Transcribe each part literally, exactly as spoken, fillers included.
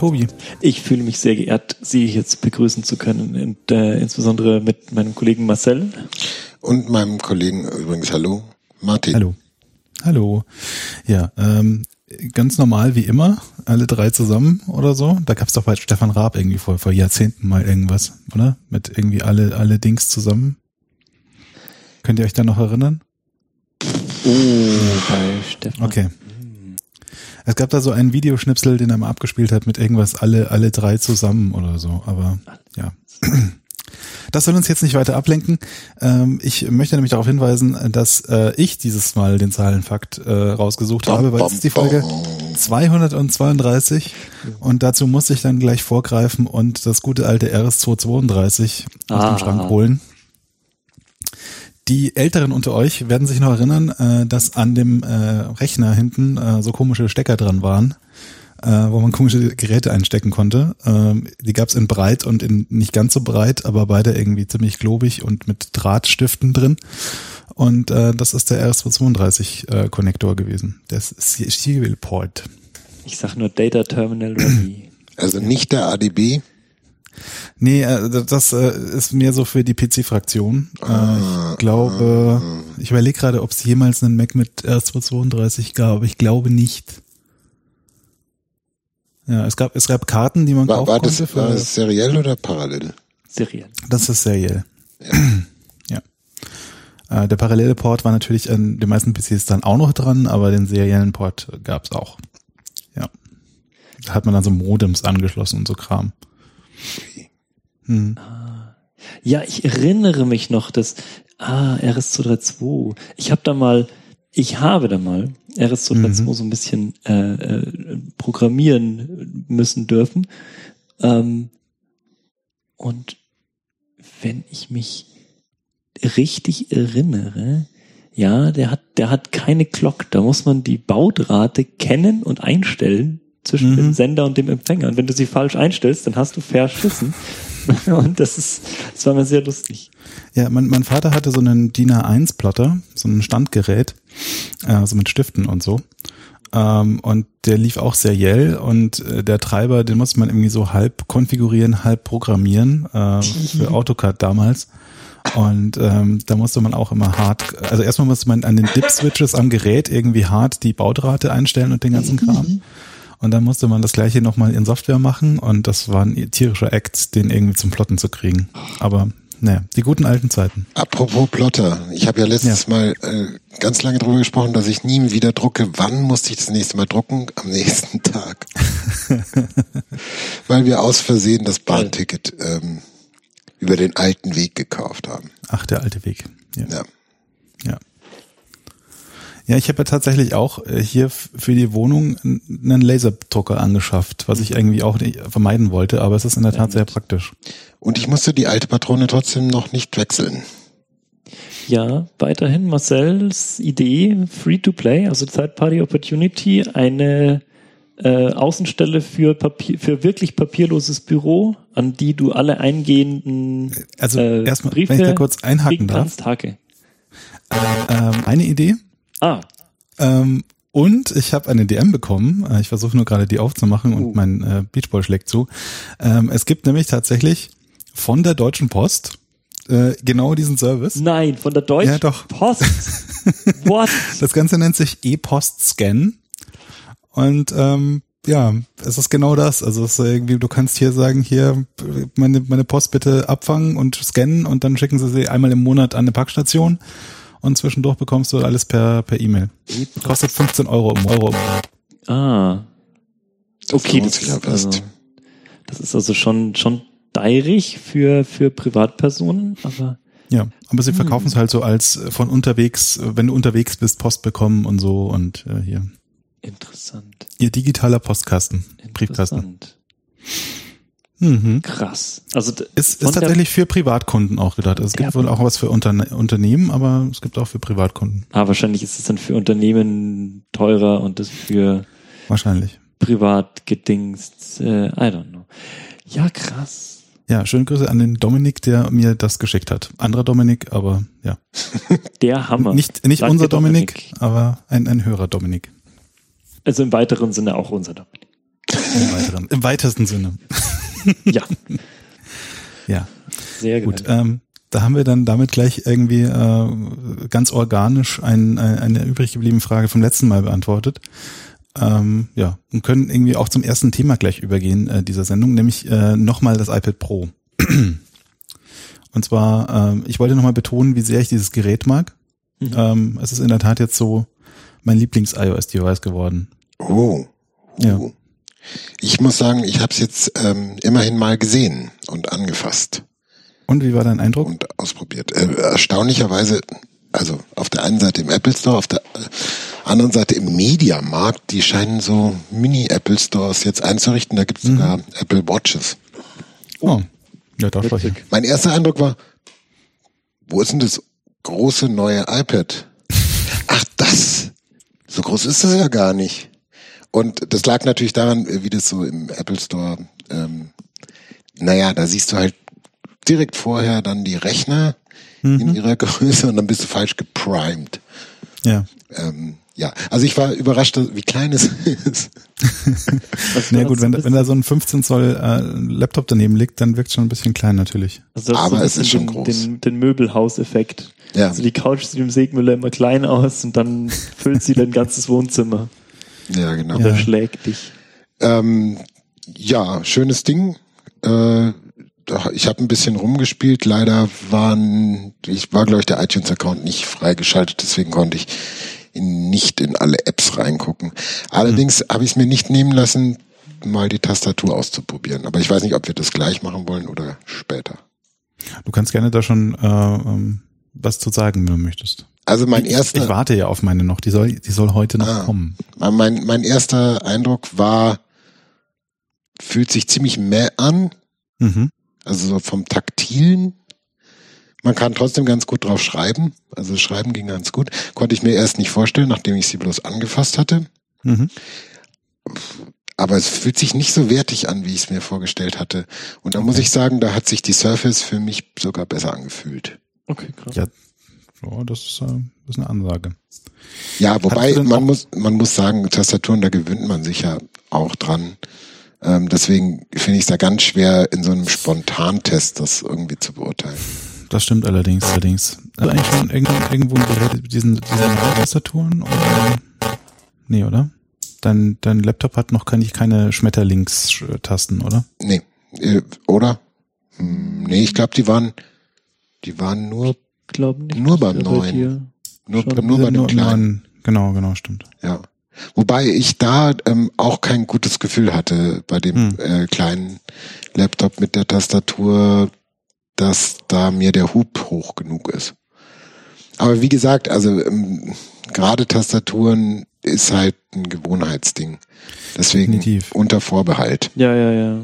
Tobi. Ich fühle mich sehr geehrt, Sie jetzt begrüßen zu können und äh, insbesondere mit meinem Kollegen Marcel. Und meinem Kollegen übrigens, hallo, Martin. Hallo. Hallo. Ja, ähm, ganz normal wie immer, alle drei zusammen oder so. Da gab es doch bei Stefan Raab irgendwie vor, vor Jahrzehnten mal irgendwas, oder? Mit irgendwie alle, alle Dings zusammen. Könnt ihr euch da noch erinnern? Oh, bei Stefan. Okay. Es gab da so einen Videoschnipsel, den er mal abgespielt hat mit irgendwas alle, alle drei zusammen oder so, aber ja. Das soll uns jetzt nicht weiter ablenken. Ähm, ich möchte nämlich darauf hinweisen, dass äh, ich dieses Mal den Zahlenfakt äh, rausgesucht bom, habe, weil es ist die Folge zweihundertzweiunddreißig und dazu muss ich dann gleich vorgreifen und das gute alte R S zweihundertzweiunddreißig aus ah. dem Schrank holen. Die Älteren unter euch werden sich noch erinnern, äh, dass an dem äh, Rechner hinten äh, so komische Stecker dran waren, äh, wo man komische Geräte einstecken konnte. Ähm, die gab's in breit und in nicht ganz so breit, aber beide irgendwie ziemlich globig und mit Drahtstiften drin. Und äh, das ist der R S zweihundertzweiunddreißig äh, Konnektor gewesen, der Serial Port. Ich sag nur Data Terminal Ready. Also nicht der A D B? Nee, das ist mehr so für die P C-Fraktion. Ich glaube, ich überlege gerade, ob es jemals einen Mac mit R S zweihundertzweiunddreißig gab, aber ich glaube nicht. Ja, es gab es gab Karten, die man war, kaufen war konnte. Das, war das seriell oder parallel? Seriell. Das ist seriell. Ja. ja. Der parallele Port war natürlich an den meisten P Cs dann auch noch dran, aber den seriellen Port gab es auch. Ja. Da hat man dann so Modems angeschlossen und so Kram. Hm. Ah. Ja, ich erinnere mich noch, dass ah, R S zweihundertzweiunddreißig. Ich habe da mal, ich habe da mal R S zweihundertzweiunddreißig mhm. so ein bisschen äh, äh, programmieren müssen dürfen. Ähm, und wenn ich mich richtig erinnere, ja, der hat, der hat keine Clock. Da muss man die Baudrate kennen und einstellen zwischen mhm. dem Sender und dem Empfänger. Und wenn du sie falsch einstellst, dann hast du verschissen. Und das ist, das war mir sehr lustig. Ja, mein, mein Vater hatte so einen D I N A eins Plotter, so ein Standgerät, also mit Stiften und so. Ähm, und der lief auch seriell und äh, der Treiber, den musste man irgendwie so halb konfigurieren, halb programmieren, äh, für AutoCAD damals. Und ähm, da musste man auch immer hart, also erstmal musste man an den Dip-Switches am Gerät irgendwie hart die Baudrate einstellen und den ganzen Kram. Und dann musste man das Gleiche nochmal in Software machen und das war ein tierischer Act, den irgendwie zum Plotten zu kriegen. Aber naja, die guten alten Zeiten. Apropos Plotter, ich habe ja letztes ja. Mal äh, ganz lange drüber gesprochen, dass ich nie wieder drucke. Wann musste ich das nächste Mal drucken? Am nächsten Tag. Weil wir aus Versehen das Bahnticket ähm, über den alten Weg gekauft haben. Ach, der alte Weg. Ja. Ja. Ja. Ja, ich habe ja tatsächlich auch hier für die Wohnung einen Laserdrucker angeschafft, was ich irgendwie auch nicht vermeiden wollte, aber es ist in der Tat sehr praktisch. Und ich musste die alte Patrone trotzdem noch nicht wechseln. Ja, weiterhin Marcells Idee, Free-to-Play, also Third-Party Opportunity, eine äh, Außenstelle für Papier, für wirklich papierloses Büro, an die du alle eingehenden also äh, erstmal, Briefe wenn ich da kurz einhaken darf. Hake. Ähm, eine Idee. Ah. Ähm, und ich habe eine D M bekommen. Ich versuche nur gerade die aufzumachen und uh. mein äh, Beachball schlägt zu. Ähm, es gibt nämlich tatsächlich von der Deutschen Post äh, genau diesen Service. Nein, von der Deutschen ja, doch. Post? What? Das Ganze nennt sich E-Post-Scan. Und ähm, ja, es ist genau das. Also es ist irgendwie, du kannst hier sagen, hier meine, meine Post bitte abfangen und scannen und dann schicken sie sie einmal im Monat an eine Packstation. Und zwischendurch bekommst du alles per per E-Mail. Kostet fünfzehn Euro im Euro. Ah. Okay, das, das, ist also, das ist also schon schon deirig für für Privatpersonen, aber ja, aber sie verkaufen es hm. halt so als von unterwegs, wenn du unterwegs bist, Post bekommen und so und äh, hier. Interessant. Ihr digitaler Postkasten, Briefkasten. Mhm. Krass. Also es ist tatsächlich für Privatkunden auch gedacht. Also es gibt wohl auch was für Unterne- Unternehmen, aber es gibt auch für Privatkunden. Ah, wahrscheinlich ist es dann für Unternehmen teurer und das für wahrscheinlich privat gedingst. Äh, I don't know. Ja, krass. Ja, schöne Grüße an den Dominik, der mir das geschickt hat. Anderer Dominik, aber ja. Der Hammer. Nicht nicht Danke, unser Dominik, Dominik, aber ein ein Hörer Dominik. Also im weiteren Sinne auch unser Dominik. Im, weiteren, im weitesten Sinne. Ja. Ja. Sehr gut. Ähm, da haben wir dann damit gleich irgendwie äh, ganz organisch ein, ein, eine übrig gebliebene Frage vom letzten Mal beantwortet. Ähm, ja, und können irgendwie auch zum ersten Thema gleich übergehen äh, dieser Sendung, nämlich äh, nochmal das iPad Pro. Und zwar, äh, ich wollte nochmal betonen, wie sehr ich dieses Gerät mag. Mhm. Ähm, es ist in der Tat jetzt so mein Lieblings-iOS-Device geworden. Oh. oh. Ja. Ich muss sagen, ich habe es jetzt ähm, immerhin mal gesehen und angefasst. Und wie war dein Eindruck? Und ausprobiert. Äh, erstaunlicherweise, also auf der einen Seite im Apple Store, auf der anderen Seite im Mediamarkt, die scheinen so Mini-Apple Stores jetzt einzurichten. Da gibt es mhm. sogar Apple Watches. Oh, ja, da war ich. Mein erster Eindruck war, wo ist denn das große neue iPad? Ach, das! So groß ist das ja gar nicht. Und das lag natürlich daran, wie das so im Apple Store, ähm, naja, da siehst du halt direkt vorher dann die Rechner mhm. in ihrer Größe und dann bist du falsch geprimed. Ja. Ähm, ja, also ich war überrascht, wie klein es ist. Na gut, wenn, wenn da so ein fünfzehn Zoll äh, Laptop daneben liegt, dann wirkt es schon ein bisschen klein natürlich. Also aber so es ist schon den, groß. Den, den Möbelhauseffekt. Ja. Also die Couch sieht im Sägmüller immer klein aus und dann füllt sie dein ganzes Wohnzimmer. Ja, genau. Ja. Überschlägt dich. Ähm, ja, schönes Ding. Äh, ich habe ein bisschen rumgespielt. Leider waren, ich war, glaube ich, der iTunes-Account nicht freigeschaltet, deswegen konnte ich in, nicht in alle Apps reingucken. Allerdings mhm. habe ich es mir nicht nehmen lassen, mal die Tastatur auszuprobieren. Aber ich weiß nicht, ob wir das gleich machen wollen oder später. Du kannst gerne da schon äh, ähm, was zu sagen, wenn du möchtest. Also mein ich, erster. Ich warte ja auf meine noch. Die soll, die soll heute noch ah, kommen. Mein, mein erster Eindruck war, fühlt sich ziemlich meh an. Mhm. Also so vom Taktilen. Man kann trotzdem ganz gut drauf schreiben. Also schreiben ging ganz gut. Konnte ich mir erst nicht vorstellen, nachdem ich sie bloß angefasst hatte. Mhm. Aber es fühlt sich nicht so wertig an, wie ich es mir vorgestellt hatte. Und da okay. muss ich sagen, da hat sich die Surface für mich sogar besser angefühlt. Okay, krass. Ja, oh, das, ist, äh, das ist eine Ansage. Ja, wobei man muss, man muss sagen, Tastaturen, da gewöhnt man sich ja auch dran. Ähm, deswegen finde ich es da ganz schwer, in so einem Spontantest das irgendwie zu beurteilen. Das stimmt allerdings, allerdings. Also eigentlich schon irgendwo, irgendwo ein Gerät mit diesen, diesen Tastaturen? Oder? Nee, oder? Dein, dein Laptop hat noch keine, keine Schmetterlingstasten, oder? Nee, äh, oder? Hm, nee, ich glaube, die waren, die waren nur, glaub nicht, nur beim neuen. Nur, nur bei dem kleinen. Genau, genau, stimmt. Ja. Wobei ich da ähm, auch kein gutes Gefühl hatte bei dem hm. äh, kleinen Laptop mit der Tastatur, dass da mir der Hub hoch genug ist. Aber wie gesagt, also ähm, gerade Tastaturen ist halt ein Gewohnheitsding. Deswegen Definitiv. Unter Vorbehalt. Ja, ja, ja.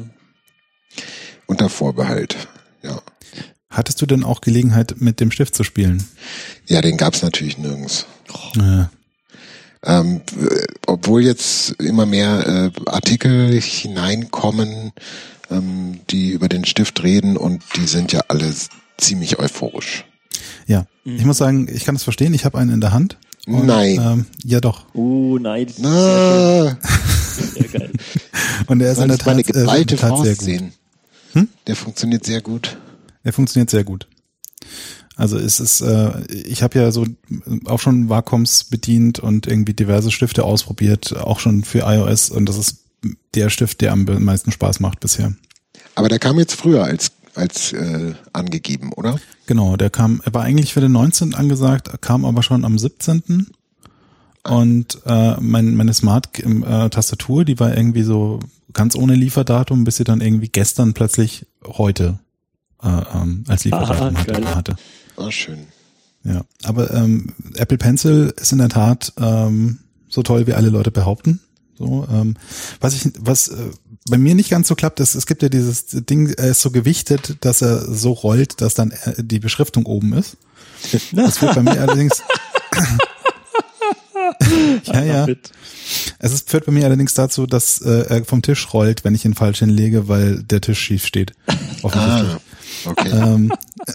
Unter Vorbehalt, ja. Hattest du denn auch Gelegenheit, mit dem Stift zu spielen? Ja, den gab's natürlich nirgends. Oh. Ja. Ähm, obwohl jetzt immer mehr äh, Artikel hineinkommen, ähm, die über den Stift reden und die sind ja alle ziemlich euphorisch. Ja, mhm. ich muss sagen, ich kann das verstehen. Ich habe einen in der Hand. Und, nein. Ähm, ja doch. Oh nein. Das ist Na. sehr geil. Und der ist in der Tat, meine geballte äh, Tat Faust sehr gut. Sehen. Hm? Der funktioniert sehr gut. Der funktioniert sehr gut. Also es ist, äh, ich habe ja so auch schon Wacom bedient und irgendwie diverse Stifte ausprobiert, auch schon für iOS, und das ist der Stift, der am meisten Spaß macht bisher. Aber der kam jetzt früher als als äh, angegeben, oder? Genau, der kam, er war eigentlich für den neunzehnten angesagt, kam aber schon am siebzehnten Und äh, mein, meine Smart-Tastatur, die war irgendwie so ganz ohne Lieferdatum, bis sie dann irgendwie gestern plötzlich heute äh, ähm, als Lieferdatum ah, hatte. hatte. Ah, schön. Ja, aber ähm, Apple Pencil ist in der Tat ähm, so toll, wie alle Leute behaupten. So, ähm, was ich, was äh, bei mir nicht ganz so klappt, ist, es gibt ja dieses Ding, er ist so gewichtet, dass er so rollt, dass dann äh, die Beschriftung oben ist. Das führt bei mir allerdings ja, ja. Es ist, führt bei mir allerdings dazu, dass äh, er vom Tisch rollt, wenn ich ihn falsch hinlege, weil der Tisch schief steht. Offensichtlich. Ah, okay. Ähm,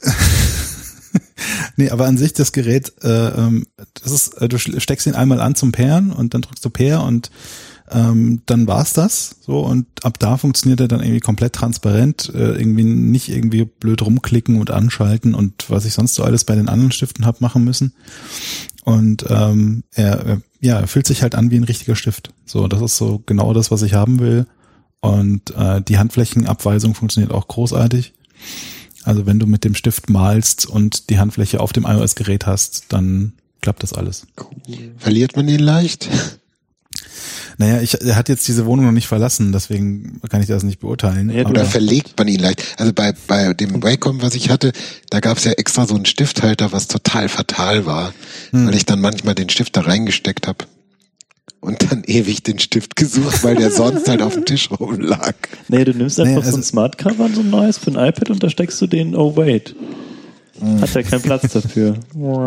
nee, aber an sich das Gerät, äh, das ist, du steckst ihn einmal an zum Pairen und dann drückst du Pair und ähm, dann war's das so und ab da funktioniert er dann irgendwie komplett transparent, äh, irgendwie nicht irgendwie blöd rumklicken und anschalten und was ich sonst so alles bei den anderen Stiften hab machen müssen. Und ähm, er, ja, er fühlt sich halt an wie ein richtiger Stift. So, das ist so genau das, was ich haben will. Und äh, die Handflächenabweisung funktioniert auch großartig. Also wenn du mit dem Stift malst und die Handfläche auf dem iOS-Gerät hast, dann klappt das alles. Cool. Verliert man ihn leicht? Naja, ich, er hat jetzt diese Wohnung noch nicht verlassen, deswegen kann ich das nicht beurteilen. Ja, oder verlegt man ihn leicht? Also bei bei dem Wacom, was ich hatte, da gab es ja extra so einen Stifthalter, was total fatal war, hm. weil ich dann manchmal den Stift da reingesteckt habe. Und dann ewig den Stift gesucht, weil der sonst halt auf dem Tisch rumlag. Nee, du nimmst einfach nee, also so ein Smart Cover, so ein neues für ein iPad und da steckst du den, oh wait. Hat ja keinen Platz dafür.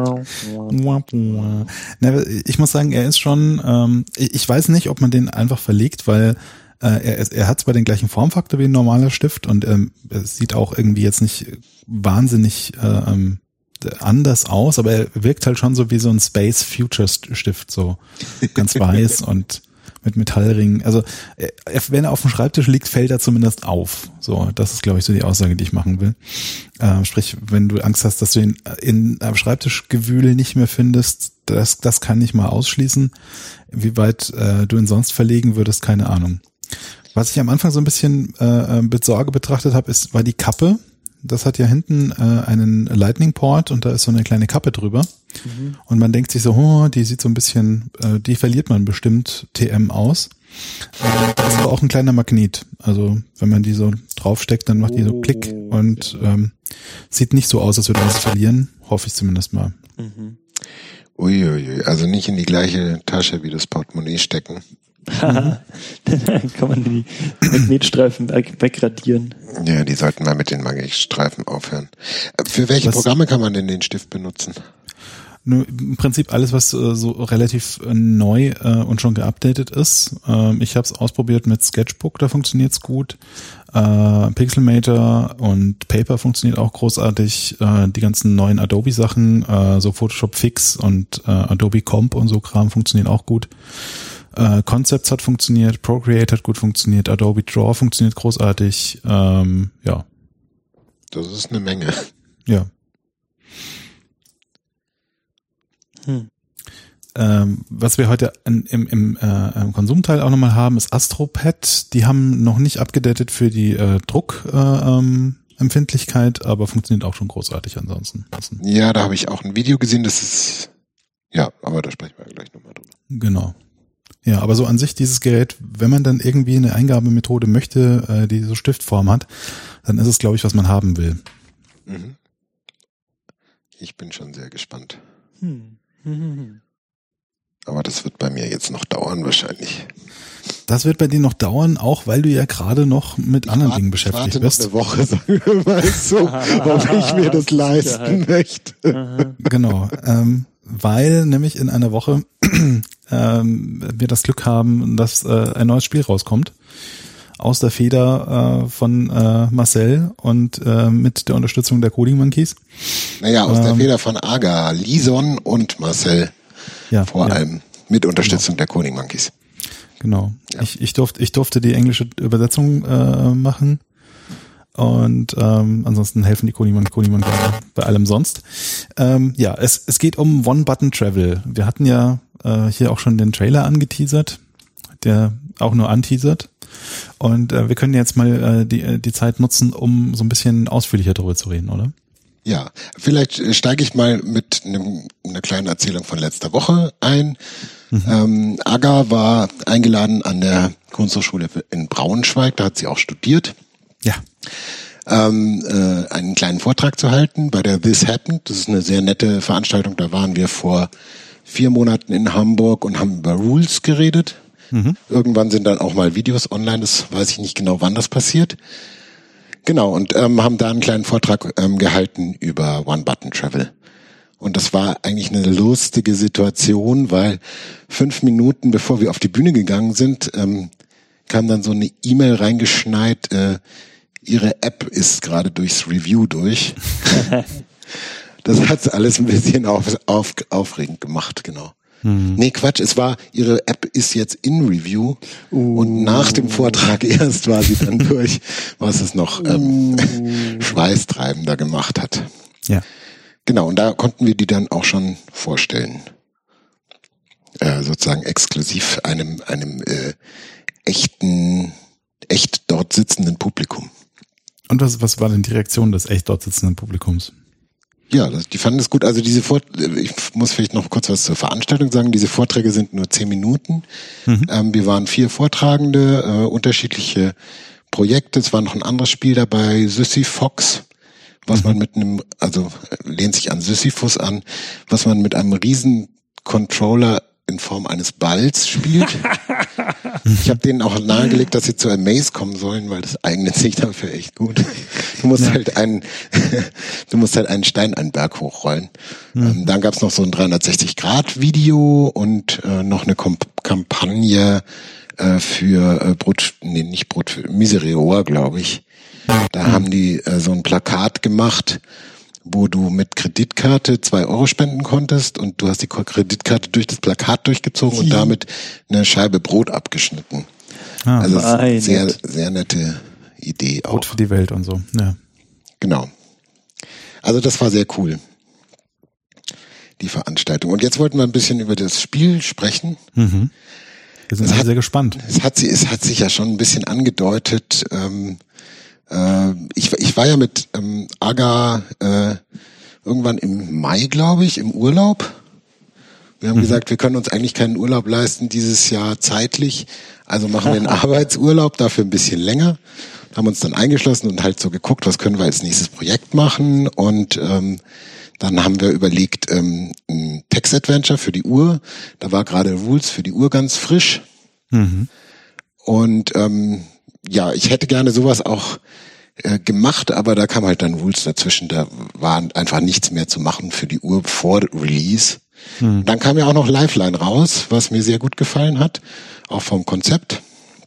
Ich muss sagen, er ist schon, ähm, ich weiß nicht, ob man den einfach verlegt, weil äh, er, er hat zwar den gleichen Formfaktor wie ein normaler Stift und ähm, es sieht auch irgendwie jetzt nicht wahnsinnig äh, ähm, anders aus, aber er wirkt halt schon so wie so ein Space Future Stift, so ganz weiß und mit Metallringen. Also er, wenn er auf dem Schreibtisch liegt, fällt er zumindest auf. So, das ist, glaube ich, so die Aussage, die ich machen will. Äh, sprich, wenn du Angst hast, dass du ihn in einem Schreibtischgewühl nicht mehr findest, das, das kann ich mal ausschließen. Wie weit äh, du ihn sonst verlegen würdest, keine Ahnung. Was ich am Anfang so ein bisschen äh, mit Sorge betrachtet habe, ist, war die Kappe. Das hat ja hinten äh, einen Lightning Port und da ist so eine kleine Kappe drüber. Mhm. Und man denkt sich so, oh, die sieht so ein bisschen, äh, die verliert man bestimmt T M aus. Äh, das ist aber auch ein kleiner Magnet. Also wenn man die so draufsteckt, dann macht die so Klick und ähm, sieht nicht so aus, als würde man es verlieren. Hoffe ich zumindest mal. Mhm. Uiuiui, also nicht in die gleiche Tasche wie das Portemonnaie stecken. Haha, dann kann man die Magnetstreifen wegradieren. Ja, die sollten mal mit den Magnetstreifen aufhören. Für welche was, Programme kann man denn den Stift benutzen? Nur im Prinzip alles, was äh, so relativ äh, neu äh, und schon geupdatet ist. Ähm, ich habe es ausprobiert mit Sketchbook, da funktioniert's gut. Äh, Pixelmator und Paper funktioniert auch großartig. Äh, die ganzen neuen Adobe-Sachen, äh, so Photoshop Fix und äh, Adobe Comp und so Kram funktionieren auch gut. Uh, Concepts hat funktioniert, Procreate hat gut funktioniert, Adobe Draw funktioniert großartig, ähm, ja. Das ist eine Menge. Ja. Hm. Ähm, was wir heute in, im, im, äh, im Konsumteil auch nochmal haben, ist AstroPad. Die haben noch nicht abgedatet für die äh, Druckempfindlichkeit, äh, ähm, aber funktioniert auch schon großartig ansonsten. Ja, da habe ich auch ein Video gesehen, das ist, ja, aber da sprechen wir gleich nochmal drüber. Genau. Ja, aber so an sich dieses Gerät, wenn man dann irgendwie eine Eingabemethode möchte, äh, die so Stiftform hat, dann ist es, glaube ich, was man haben will. Mhm. Ich bin schon sehr gespannt. Hm. Hm. Aber das wird bei mir jetzt noch dauern wahrscheinlich. Das wird bei dir noch dauern, auch weil du ja gerade noch mit ich anderen warte, Dingen beschäftigt ich warte bist. Noch eine Woche, sagen wir mal so, ob ich mir das leisten möchte. Genau, ähm, weil nämlich in einer Woche ähm, wir das Glück haben, dass äh, ein neues Spiel rauskommt aus der Feder äh, von äh, Marcel und äh, mit der Unterstützung der Coding Monkeys. Naja, aus ähm, der Feder von Aga, Lison und Marcel ja, vor ja. allem mit Unterstützung genau. der Coding Monkeys. Genau. Ja. Ich, ich, durfte, ich durfte die englische Übersetzung äh, machen. Und ähm, ansonsten helfen die Coding Monkeys bei allem sonst. Ähm, ja, es, es geht um One-Button-Travel. Wir hatten ja äh, hier auch schon den Trailer angeteasert, der auch nur anteasert. Und äh, wir können jetzt mal äh, die, die Zeit nutzen, um so ein bisschen ausführlicher darüber zu reden, oder? Ja, vielleicht steige ich mal mit einem, einer kleinen Erzählung von letzter Woche ein. Mhm. Ähm, Aga war eingeladen an der Kunsthochschule in Braunschweig, da hat sie auch studiert. Ja. Ähm, äh, einen kleinen Vortrag zu halten bei der This Happened. Das ist eine sehr nette Veranstaltung. Da waren wir vor vier Monaten in Hamburg und haben über Rules geredet. Mhm. Irgendwann sind dann auch mal Videos online. Das weiß ich nicht genau, wann das passiert. Genau, und ähm, haben da einen kleinen Vortrag ähm, gehalten über One-Button-Travel. Und das war eigentlich eine lustige Situation, weil fünf Minuten bevor wir auf die Bühne gegangen sind, ähm, kam dann so eine E-Mail reingeschneit, äh, ihre App ist gerade durchs Review durch. Das hat's alles ein bisschen auf, auf, aufregend gemacht, genau. Hm. Nee, Quatsch, es war, ihre App ist jetzt in Review uh. und nach dem Vortrag erst war sie dann durch, was es noch ähm, uh. schweißtreibender gemacht hat. Ja. Genau, und da konnten wir die dann auch schon vorstellen. Äh, sozusagen exklusiv einem, einem äh, echten, echt dort sitzenden Publikum. Und was, was war denn die Reaktion des echt dort sitzenden Publikums? Ja, das, die fanden es gut. Also diese Vort ich muss vielleicht noch kurz was zur Veranstaltung sagen. Diese Vorträge sind nur zehn Minuten. Mhm. Ähm, wir waren vier Vortragende, äh, unterschiedliche Projekte. Es war noch ein anderes Spiel dabei, Sisyphox, was mhm. man mit einem, also lehnt sich an Sisyphus an, was man mit einem riesen Controller in Form eines Balls spielt. Ich habe denen auch nahegelegt, dass sie zu Amaze kommen sollen, weil das eignet sich dafür echt gut. Du musst ja. halt einen, du musst halt einen Stein einen Berg hochrollen. Mhm. Ähm, dann gab's noch so ein dreihundertsechzig Grad Video und äh, noch eine Kom- Kampagne äh, für äh, Brot, nee, nicht Brot, für Misereor, glaube ich. Da mhm. haben die äh, so ein Plakat gemacht, wo du mit Kreditkarte zwei Euro spenden konntest und du hast die Kreditkarte durch das Plakat durchgezogen und damit eine Scheibe Brot abgeschnitten. Ah, also sehr, nett. sehr nette Idee auch. Brot für die Welt und so, ja. Genau. Also das war sehr cool, die Veranstaltung. Und jetzt wollten wir ein bisschen über das Spiel sprechen. Mhm. Wir sind alle sehr gespannt. Es hat, sie, es hat sich ja schon ein bisschen angedeutet, ähm, Ich, ich war ja mit ähm, Aga äh, irgendwann im Mai, glaube ich, im Urlaub. Wir haben mhm. gesagt, wir können uns eigentlich keinen Urlaub leisten dieses Jahr zeitlich. Also machen wir einen Arbeitsurlaub, dafür ein bisschen länger. Haben uns dann eingeschlossen und halt so geguckt, was können wir als nächstes Projekt machen. Und ähm, dann haben wir überlegt, ähm, ein Text-Adventure für die Uhr. Da war gerade Rules für die Uhr ganz frisch. Mhm. Und ähm, ja, ich hätte gerne sowas auch äh, gemacht, aber da kam halt dann Rules dazwischen, da war einfach nichts mehr zu machen für die Uhr vor Release. Hm. Dann kam ja auch noch Lifeline raus, was mir sehr gut gefallen hat, auch vom Konzept.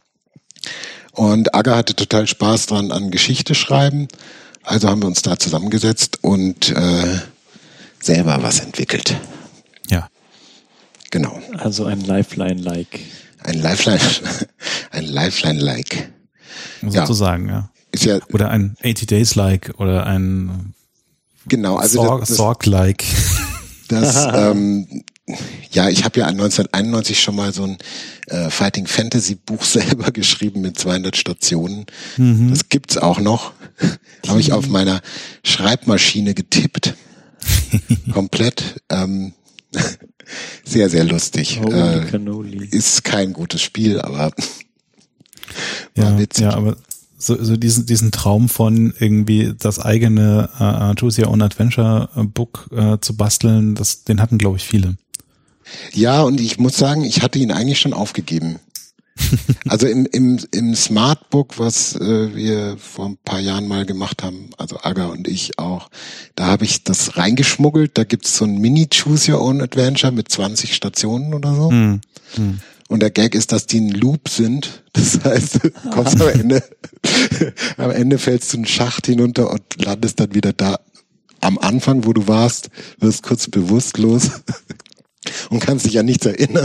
Und Aga hatte total Spaß dran an Geschichte schreiben, also haben wir uns da zusammengesetzt und äh, selber was entwickelt. Ja. Genau. Also ein Lifeline-like. Ein Lifeline, ein Lifeline-like. Sozusagen, ja. ja. Ist ja. Oder ein eighty days like oder ein genau, also Sorg, das, Sorg-like. Das, ähm, ja, ich habe ja neunzehnhunderteinundneunzig schon mal so ein äh, Fighting Fantasy Buch selber geschrieben mit zweihundert Stationen. Mhm. Das gibt's auch noch. Habe ich auf meiner Schreibmaschine getippt. Komplett. Ähm, sehr, sehr lustig. Äh, ist kein gutes Spiel, aber war ja, witzig. Ja, aber so, so diesen, diesen Traum von irgendwie das eigene uh, Choose Your Own Adventure Book uh, zu basteln, das, den hatten, glaube ich, viele. Ja, und ich muss sagen, ich hatte ihn eigentlich schon aufgegeben. Also im, im, im Smartbook, was äh, wir vor ein paar Jahren mal gemacht haben, also Aga und ich auch, da habe ich das reingeschmuggelt. Da gibt's so ein Mini-Choose Your Own Adventure mit zwanzig Stationen oder so. Hm. Hm. Und der Gag ist, dass die ein Loop sind. Das heißt, du kommst am Ende, am Ende fällst du einen Schacht hinunter und landest dann wieder da am Anfang, wo du warst, wirst kurz bewusstlos und kannst dich an nichts erinnern.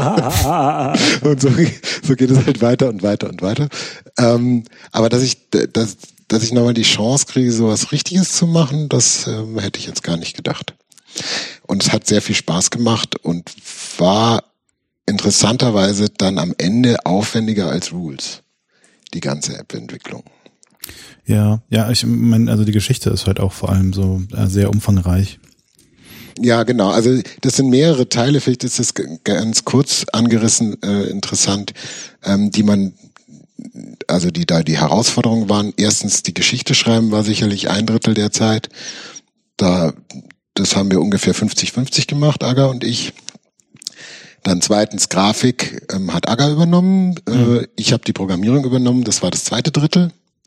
Und so, so geht es halt weiter und weiter und weiter. Ähm, aber dass ich, dass, dass ich nochmal die Chance kriege, sowas Richtiges zu machen, das ähm, hätte ich jetzt gar nicht gedacht. Und es hat sehr viel Spaß gemacht und war interessanterweise dann am Ende aufwendiger als Rules, die ganze App-Entwicklung. Ja, ja, ich meine, also die Geschichte ist halt auch vor allem so äh, sehr umfangreich. Ja, genau. Also das sind mehrere Teile, vielleicht ist das ganz kurz angerissen, äh, interessant, ähm, die man, also die da die Herausforderungen waren. Erstens, die Geschichte schreiben war sicherlich ein Drittel der Zeit. Da, das haben wir ungefähr fünfzig fünfzig gemacht, Aga und ich. Dann zweitens, Grafik ähm, hat Aga übernommen. Mhm. Äh, ich habe die Programmierung übernommen. Das war das zweite Drittel.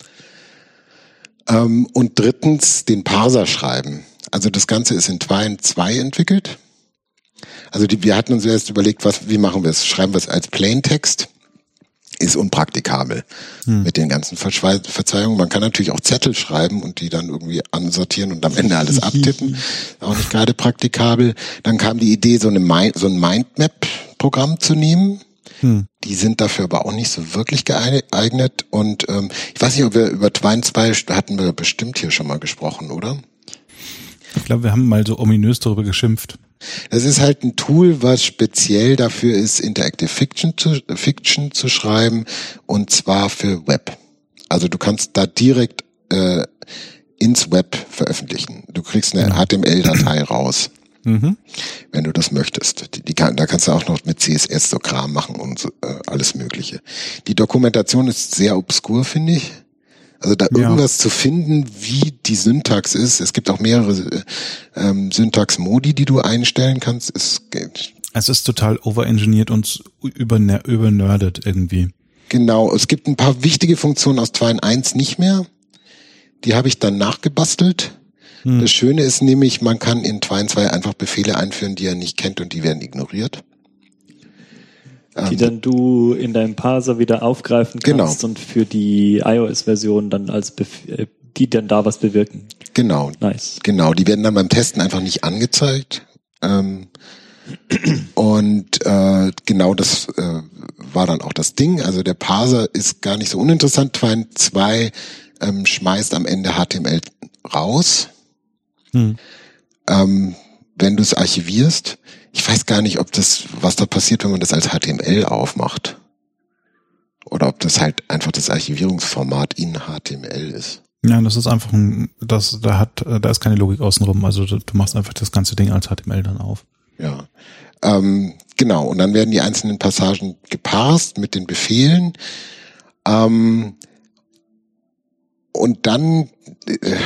Ähm, und drittens, den Parser schreiben. Also das Ganze ist in Twine zwei entwickelt. Also die, wir hatten uns erst überlegt, was, wie machen wir es? Schreiben wir es als Plaintext? ist unpraktikabel hm. mit den ganzen Verschwe- Verzeihungen. Man kann natürlich auch Zettel schreiben und die dann irgendwie ansortieren und am Ende alles abtippen. Auch nicht gerade praktikabel. Dann kam die Idee, so, eine Mind, so ein Mindmap-Programm zu nehmen. Hm. Die sind dafür aber auch nicht so wirklich geeignet. Und ähm, ich weiß nicht, ob wir über Twine zwei hatten wir bestimmt hier schon mal gesprochen, oder? Ich glaube, wir haben mal so ominös darüber geschimpft. Das ist halt ein Tool, was speziell dafür ist, Interactive Fiction zu, Fiction zu schreiben, und zwar für Web. Also du kannst da direkt äh, ins Web veröffentlichen. Du kriegst eine H T M L-Datei raus, mhm. wenn du das möchtest. Die, die kann, da kannst du auch noch mit C S S so Kram machen und so, äh, alles Mögliche. Die Dokumentation ist sehr obskur, finde ich. Also da ja. irgendwas zu finden, wie die Syntax ist. Es gibt auch mehrere ähm, Syntax-Modi, die du einstellen kannst. Es, es ist total overengineert und über, übernerdet irgendwie. Genau, es gibt ein paar wichtige Funktionen aus Twine eins nicht mehr. Die habe ich dann nachgebastelt. Hm. Das Schöne ist nämlich, man kann in Twine zwei einfach Befehle einführen, die er nicht kennt, und die werden ignoriert. Die dann du in deinem Parser wieder aufgreifen kannst, genau. und für die iOS-Version dann als Bef- die dann da was bewirken. Genau. Nice. Genau, die werden dann beim Testen einfach nicht angezeigt. Ähm, und äh, genau das äh, war dann auch das Ding. Also der Parser ist gar nicht so uninteressant. Twine zwei ähm, schmeißt am Ende H T M L raus. Hm. Ähm, wenn du es archivierst. Ich weiß gar nicht, ob das, was da passiert, wenn man das als H T M L aufmacht. Oder ob das halt einfach das Archivierungsformat in H T M L ist. Ja, das ist einfach ein, das, da hat, da ist keine Logik außenrum. Also du, du machst einfach das ganze Ding als H T M L dann auf. Ja, ähm, genau. Und dann werden die einzelnen Passagen geparst mit den Befehlen. Ähm, und dann äh,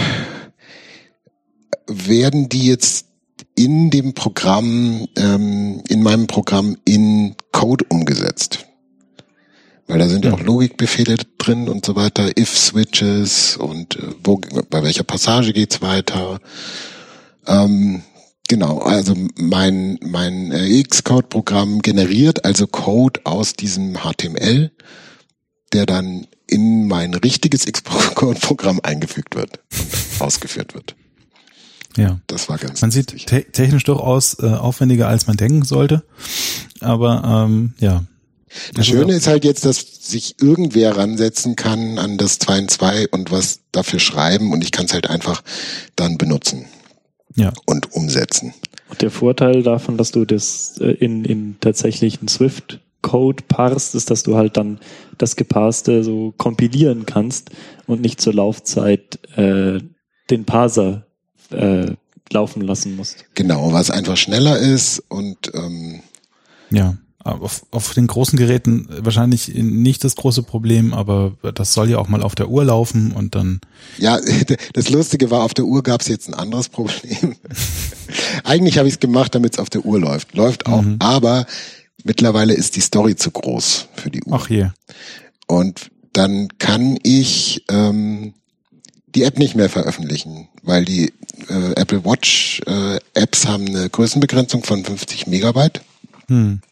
werden die jetzt in dem Programm, ähm, in meinem Programm in Code umgesetzt. Weil da sind ja auch Logikbefehle drin und so weiter, If-Switches und äh, wo, bei welcher Passage geht's weiter. Ähm, genau, also mein mein äh, Xcode-Programm generiert also Code aus diesem H T M L, der dann in mein richtiges Xcode-Programm eingefügt wird und ausgeführt wird. Ja, das war ganz Man sieht te- technisch durchaus äh, aufwendiger, als man denken sollte, aber ähm, ja. Das Schöne ist halt jetzt, dass sich irgendwer ransetzen kann an das Twine zwei und was dafür schreiben, und ich kann es halt einfach dann benutzen ja. und umsetzen. Und der Vorteil davon, dass du das in, in tatsächlichen Swift-Code parst, ist, dass du halt dann das Geparste so kompilieren kannst und nicht zur Laufzeit äh, den Parser äh, laufen lassen musst. Genau, was einfach schneller ist und ähm, ja. Auf, auf den großen Geräten wahrscheinlich nicht das große Problem, aber das soll ja auch mal auf der Uhr laufen und dann... Ja, das Lustige war, auf der Uhr gab es jetzt ein anderes Problem. Eigentlich habe ich es gemacht, damit es auf der Uhr läuft. Läuft auch, mhm. aber mittlerweile ist die Story zu groß für die Uhr. Ach je. Und dann kann ich ähm, die App nicht mehr veröffentlichen, weil die äh, Apple Watch äh, Apps haben eine Größenbegrenzung von fünfzig Megabyte. Hm.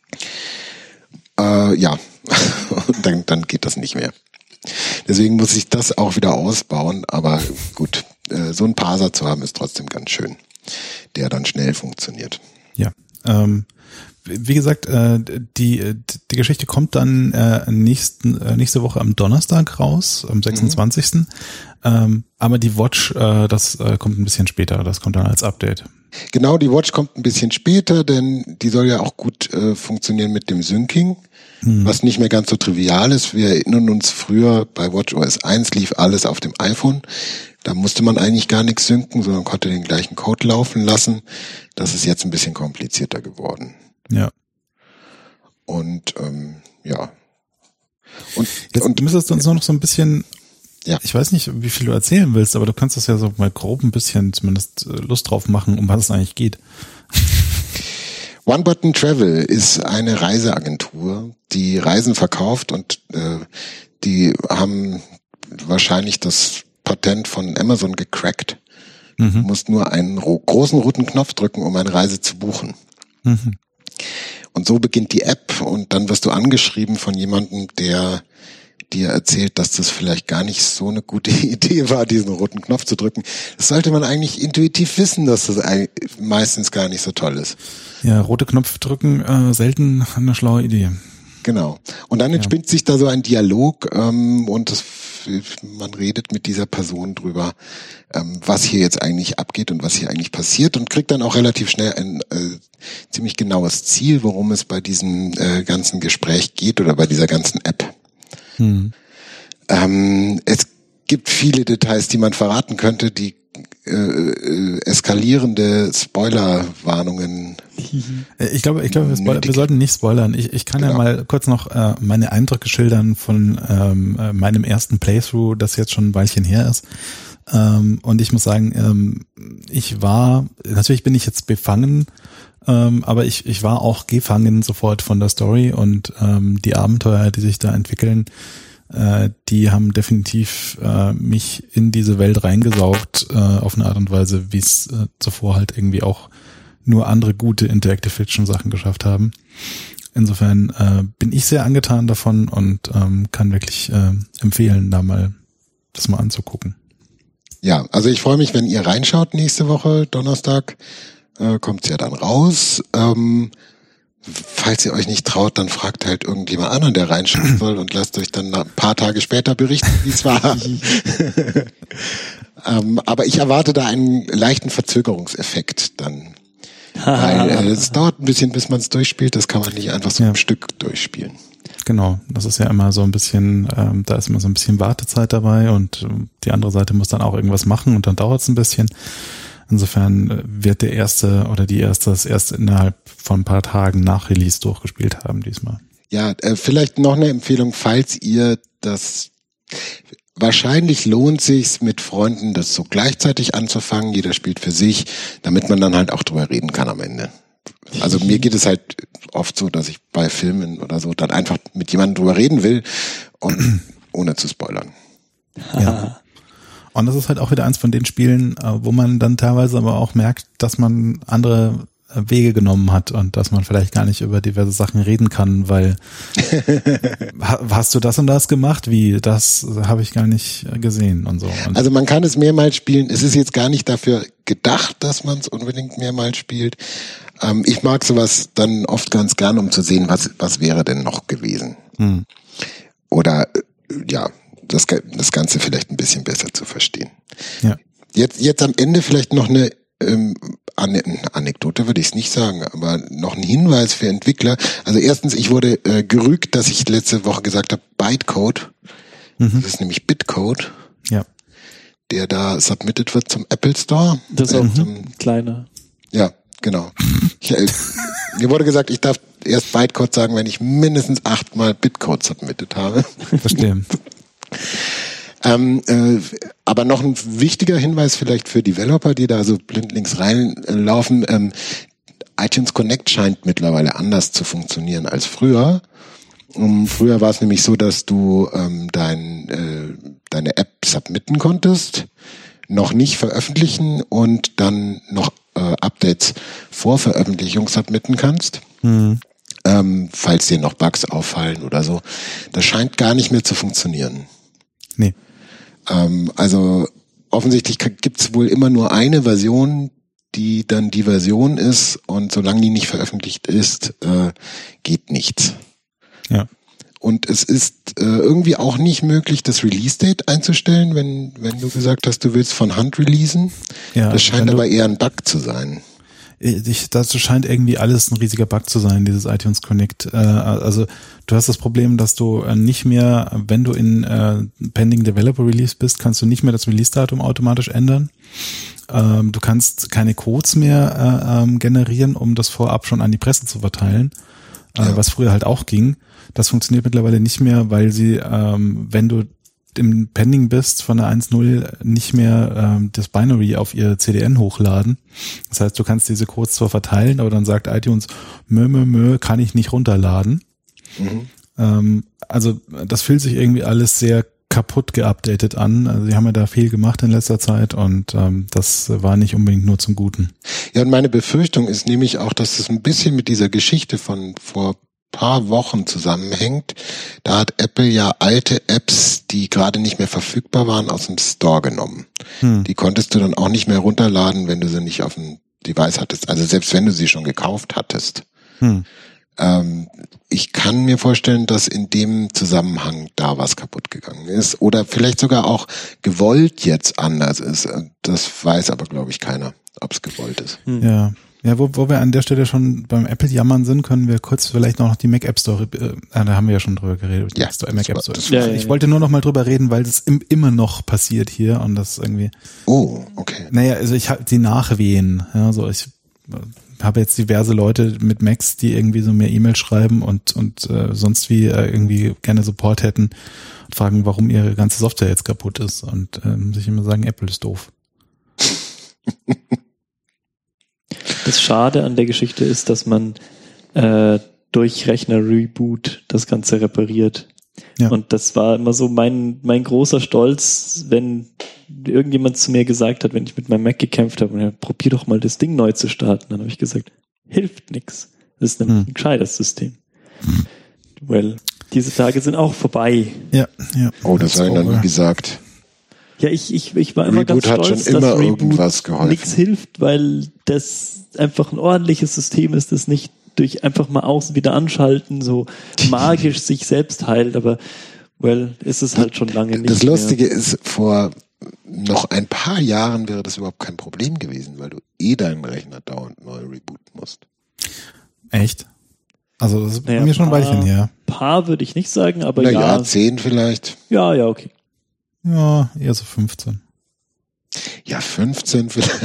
Äh, ja, und dann, dann geht das nicht mehr. Deswegen muss ich das auch wieder ausbauen, aber gut, äh, so einen Parser zu haben ist trotzdem ganz schön, der dann schnell funktioniert. Ja, ähm, wie gesagt, äh, die die Geschichte kommt dann äh, nächsten äh, nächste Woche am Donnerstag raus, am sechsundzwanzigsten. Mhm. Ähm, aber die Watch, äh, das äh, kommt ein bisschen später, das kommt dann als Update. Genau, die Watch kommt ein bisschen später, denn die soll ja auch gut äh, funktionieren mit dem Syncing, hm. was nicht mehr ganz so trivial ist. Wir erinnern uns, früher bei WatchOS eins lief alles auf dem iPhone. Da musste man eigentlich gar nichts synken, sondern konnte den gleichen Code laufen lassen. Das ist jetzt ein bisschen komplizierter geworden. Ja. Und ähm, ja. Und, jetzt und müsstest du uns ja. noch so ein bisschen... Ja. Ich weiß nicht, wie viel du erzählen willst, aber du kannst das ja so mal grob ein bisschen zumindest Lust drauf machen, um was es eigentlich geht. One Button Travel ist eine Reiseagentur, die Reisen verkauft, und äh, die haben wahrscheinlich das Patent von Amazon gecrackt. Mhm. Du musst nur einen ro- großen roten Knopf drücken, um eine Reise zu buchen. Mhm. und so beginnt die App und dann wirst du angeschrieben von jemandem, der dir erzählt, dass das vielleicht gar nicht so eine gute Idee war, diesen roten Knopf zu drücken. Das sollte man eigentlich intuitiv wissen, dass das meistens gar nicht so toll ist. Ja, rote Knopf drücken, äh, selten eine schlaue Idee. Genau. Und dann entspinnt ja. sich da so ein Dialog ähm, und das, man redet mit dieser Person drüber, ähm, was hier jetzt eigentlich abgeht und was hier eigentlich passiert und kriegt dann auch relativ schnell ein äh, ziemlich genaues Ziel, worum es bei diesem äh, ganzen Gespräch geht oder bei dieser ganzen App. Hm. Ähm, es gibt viele Details, die man verraten könnte, die äh, äh, eskalierende Spoilerwarnungen. Ich glaube, ich glaube, wir, spoil- wir sollten nicht spoilern. Ich, ich kann genau. ja mal kurz noch äh, meine Eindrücke schildern von ähm, äh, meinem ersten Playthrough, das jetzt schon ein Weilchen her ist. Ähm, und ich muss sagen, ähm, ich war, natürlich bin ich jetzt befangen, ähm, aber ich, ich war auch gefangen sofort von der Story und ähm, die Abenteuer, die sich da entwickeln, äh, die haben definitiv äh, mich in diese Welt reingesaugt, äh, auf eine Art und Weise, wie es äh, zuvor halt irgendwie auch nur andere gute Interactive Fiction Sachen geschafft haben. Insofern äh, bin ich sehr angetan davon und ähm, kann wirklich äh, empfehlen, da mal das mal anzugucken. Ja, also ich freue mich, wenn ihr reinschaut nächste Woche, Donnerstag, äh, kommt's ja dann raus. Ähm, falls ihr euch nicht traut, dann fragt halt irgendjemand anderen, der reinschauen soll und lasst euch dann ein paar Tage später berichten, wie es war. ähm, aber ich erwarte da einen leichten Verzögerungseffekt dann. Weil äh, es dauert ein bisschen, bis man es durchspielt, das kann man nicht einfach so ja. ein Stück durchspielen. Genau, das ist ja immer so ein bisschen, ähm, da ist immer so ein bisschen Wartezeit dabei und äh, die andere Seite muss dann auch irgendwas machen und dann dauert es ein bisschen. Insofern wird der erste oder die erste das erst innerhalb von ein paar Tagen nach Release durchgespielt haben diesmal. Ja, äh, vielleicht noch eine Empfehlung, falls ihr das, wahrscheinlich lohnt sich's mit Freunden, das so gleichzeitig anzufangen, jeder spielt für sich, damit man dann halt auch drüber reden kann am Ende. Also mir geht es halt oft so, dass ich bei Filmen oder so dann einfach mit jemandem drüber reden will und ohne zu spoilern. Ja. Und das ist halt auch wieder eins von den Spielen, wo man dann teilweise aber auch merkt, dass man andere Wege genommen hat und dass man vielleicht gar nicht über diverse Sachen reden kann, weil hast du das und das gemacht? Wie? Das habe ich gar nicht gesehen und so. Und also man kann es mehrmals spielen. Es ist jetzt gar nicht dafür gedacht, dass man es unbedingt mehrmals spielt. Ähm, ich mag sowas dann oft ganz gern, um zu sehen, was was wäre denn noch gewesen. Hm. Oder ja, das, das Ganze vielleicht ein bisschen besser zu verstehen. Ja. Jetzt jetzt am Ende vielleicht noch eine Ähm, eine Anekdote würde ich es nicht sagen, aber noch ein Hinweis für Entwickler. Also erstens, ich wurde äh, gerügt, dass ich letzte Woche gesagt habe, Bytecode, mhm. das ist nämlich Bitcode, ja. der da submitted wird zum Apple Store. Das ist auch äh, ein kleiner. Ja, genau. Ich, äh, mir wurde gesagt, ich darf erst Bytecode sagen, wenn ich mindestens achtmal Bitcode submitted habe. Verstehe. Ähm, äh, aber noch ein wichtiger Hinweis vielleicht für Developer, die da so blindlings reinlaufen. Ähm, iTunes Connect scheint mittlerweile anders zu funktionieren als früher. Um, früher war es nämlich so, dass du ähm, dein, äh, deine App submitten konntest, noch nicht veröffentlichen und dann noch äh, Updates vor Veröffentlichung submitten kannst. Mhm. Ähm, falls dir noch Bugs auffallen oder so. Das scheint gar nicht mehr zu funktionieren. Nee. Ähm, also offensichtlich gibt's wohl immer nur eine Version, die dann die Version ist und solange die nicht veröffentlicht ist, äh, geht nichts. Ja. Und es ist äh, irgendwie auch nicht möglich, das Release-Date einzustellen, wenn wenn du gesagt hast, du willst von Hand releasen. Ja, das scheint aber eher ein Bug zu sein. Ich, das scheint irgendwie alles ein riesiger Bug zu sein, dieses iTunes Connect. Äh, also du hast das Problem, dass du nicht mehr, wenn du in äh, Pending Developer Release bist, kannst du nicht mehr das Release-Datum automatisch ändern. Ähm, du kannst keine Codes mehr äh, ähm, generieren, um das vorab schon an die Presse zu verteilen, äh, ja. was früher halt auch ging. Das funktioniert mittlerweile nicht mehr, weil sie, ähm, wenn du im Pending bist von der eins Punkt null nicht mehr ähm, das Binary auf ihr C D N hochladen. Das heißt, du kannst diese Codes zwar verteilen, aber dann sagt iTunes, mö, mö, mö, kann ich nicht runterladen. Mhm. Ähm, also das fühlt sich irgendwie alles sehr kaputt geupdatet an. Also sie haben ja da viel gemacht in letzter Zeit und ähm, das war nicht unbedingt nur zum Guten. Ja, und meine Befürchtung ist nämlich auch, dass es ein bisschen mit dieser Geschichte von vor paar Wochen zusammenhängt. Da hat Apple ja alte Apps, die gerade nicht mehr verfügbar waren, aus dem Store genommen. Hm. Die konntest du dann auch nicht mehr runterladen, wenn du sie nicht auf dem Device hattest. Also selbst wenn du sie schon gekauft hattest. Hm. Ähm, ich kann mir vorstellen, dass in dem Zusammenhang da was kaputt gegangen ist. Oder vielleicht sogar auch gewollt jetzt anders ist. Das weiß aber, glaube ich, keiner, ob es gewollt ist. Hm. Ja. Ja, wo, wo wir an der Stelle schon beim Apple jammern sind, können wir kurz vielleicht noch die Mac App Store, äh, da haben wir ja schon drüber geredet. Ja, Store, Mac App Store. Ja, ich ja, wollte ja. nur noch mal drüber reden, weil es im, immer noch passiert hier und das irgendwie. Oh, okay. Naja, also ich habe die Nachwehen. Ja, so ich habe jetzt diverse Leute mit Macs, die irgendwie so mehr E-Mails schreiben und und äh, sonst wie äh, irgendwie gerne Support hätten und fragen, warum ihre ganze Software jetzt kaputt ist und ähm, sich immer sagen, Apple ist doof. Das Schade an der Geschichte ist, dass man äh, durch Rechner-Reboot das Ganze repariert. Ja. Und das war immer so mein mein großer Stolz, wenn irgendjemand zu mir gesagt hat, wenn ich mit meinem Mac gekämpft habe, ja, probier doch mal das Ding neu zu starten. Dann habe ich gesagt, hilft nix. Das ist nämlich hm. ein gescheites System. Hm. Well, diese Tage sind auch vorbei. Ja, ja. Oh, das habe ich noch nie gesagt. Ja, ich, ich, ich war immer Reboot ganz stolz, hat schon immer dass irgendwas geholfen. Nichts hilft, weil das einfach ein ordentliches System ist, das nicht durch einfach mal außen wieder anschalten so magisch sich selbst heilt, aber well, ist es halt schon lange nicht Das Lustige mehr. ist, vor noch ein paar Jahren wäre das überhaupt kein Problem gewesen, weil du eh deinen Rechner dauernd neu rebooten musst. Echt? Also das ist naja, bei mir schon ein Weilchen her. Paar würde ich nicht sagen, aber Na ja. ja, zehn vielleicht. Ja, ja, okay. Ja, eher so fünfzehn. Ja, fünfzehn vielleicht.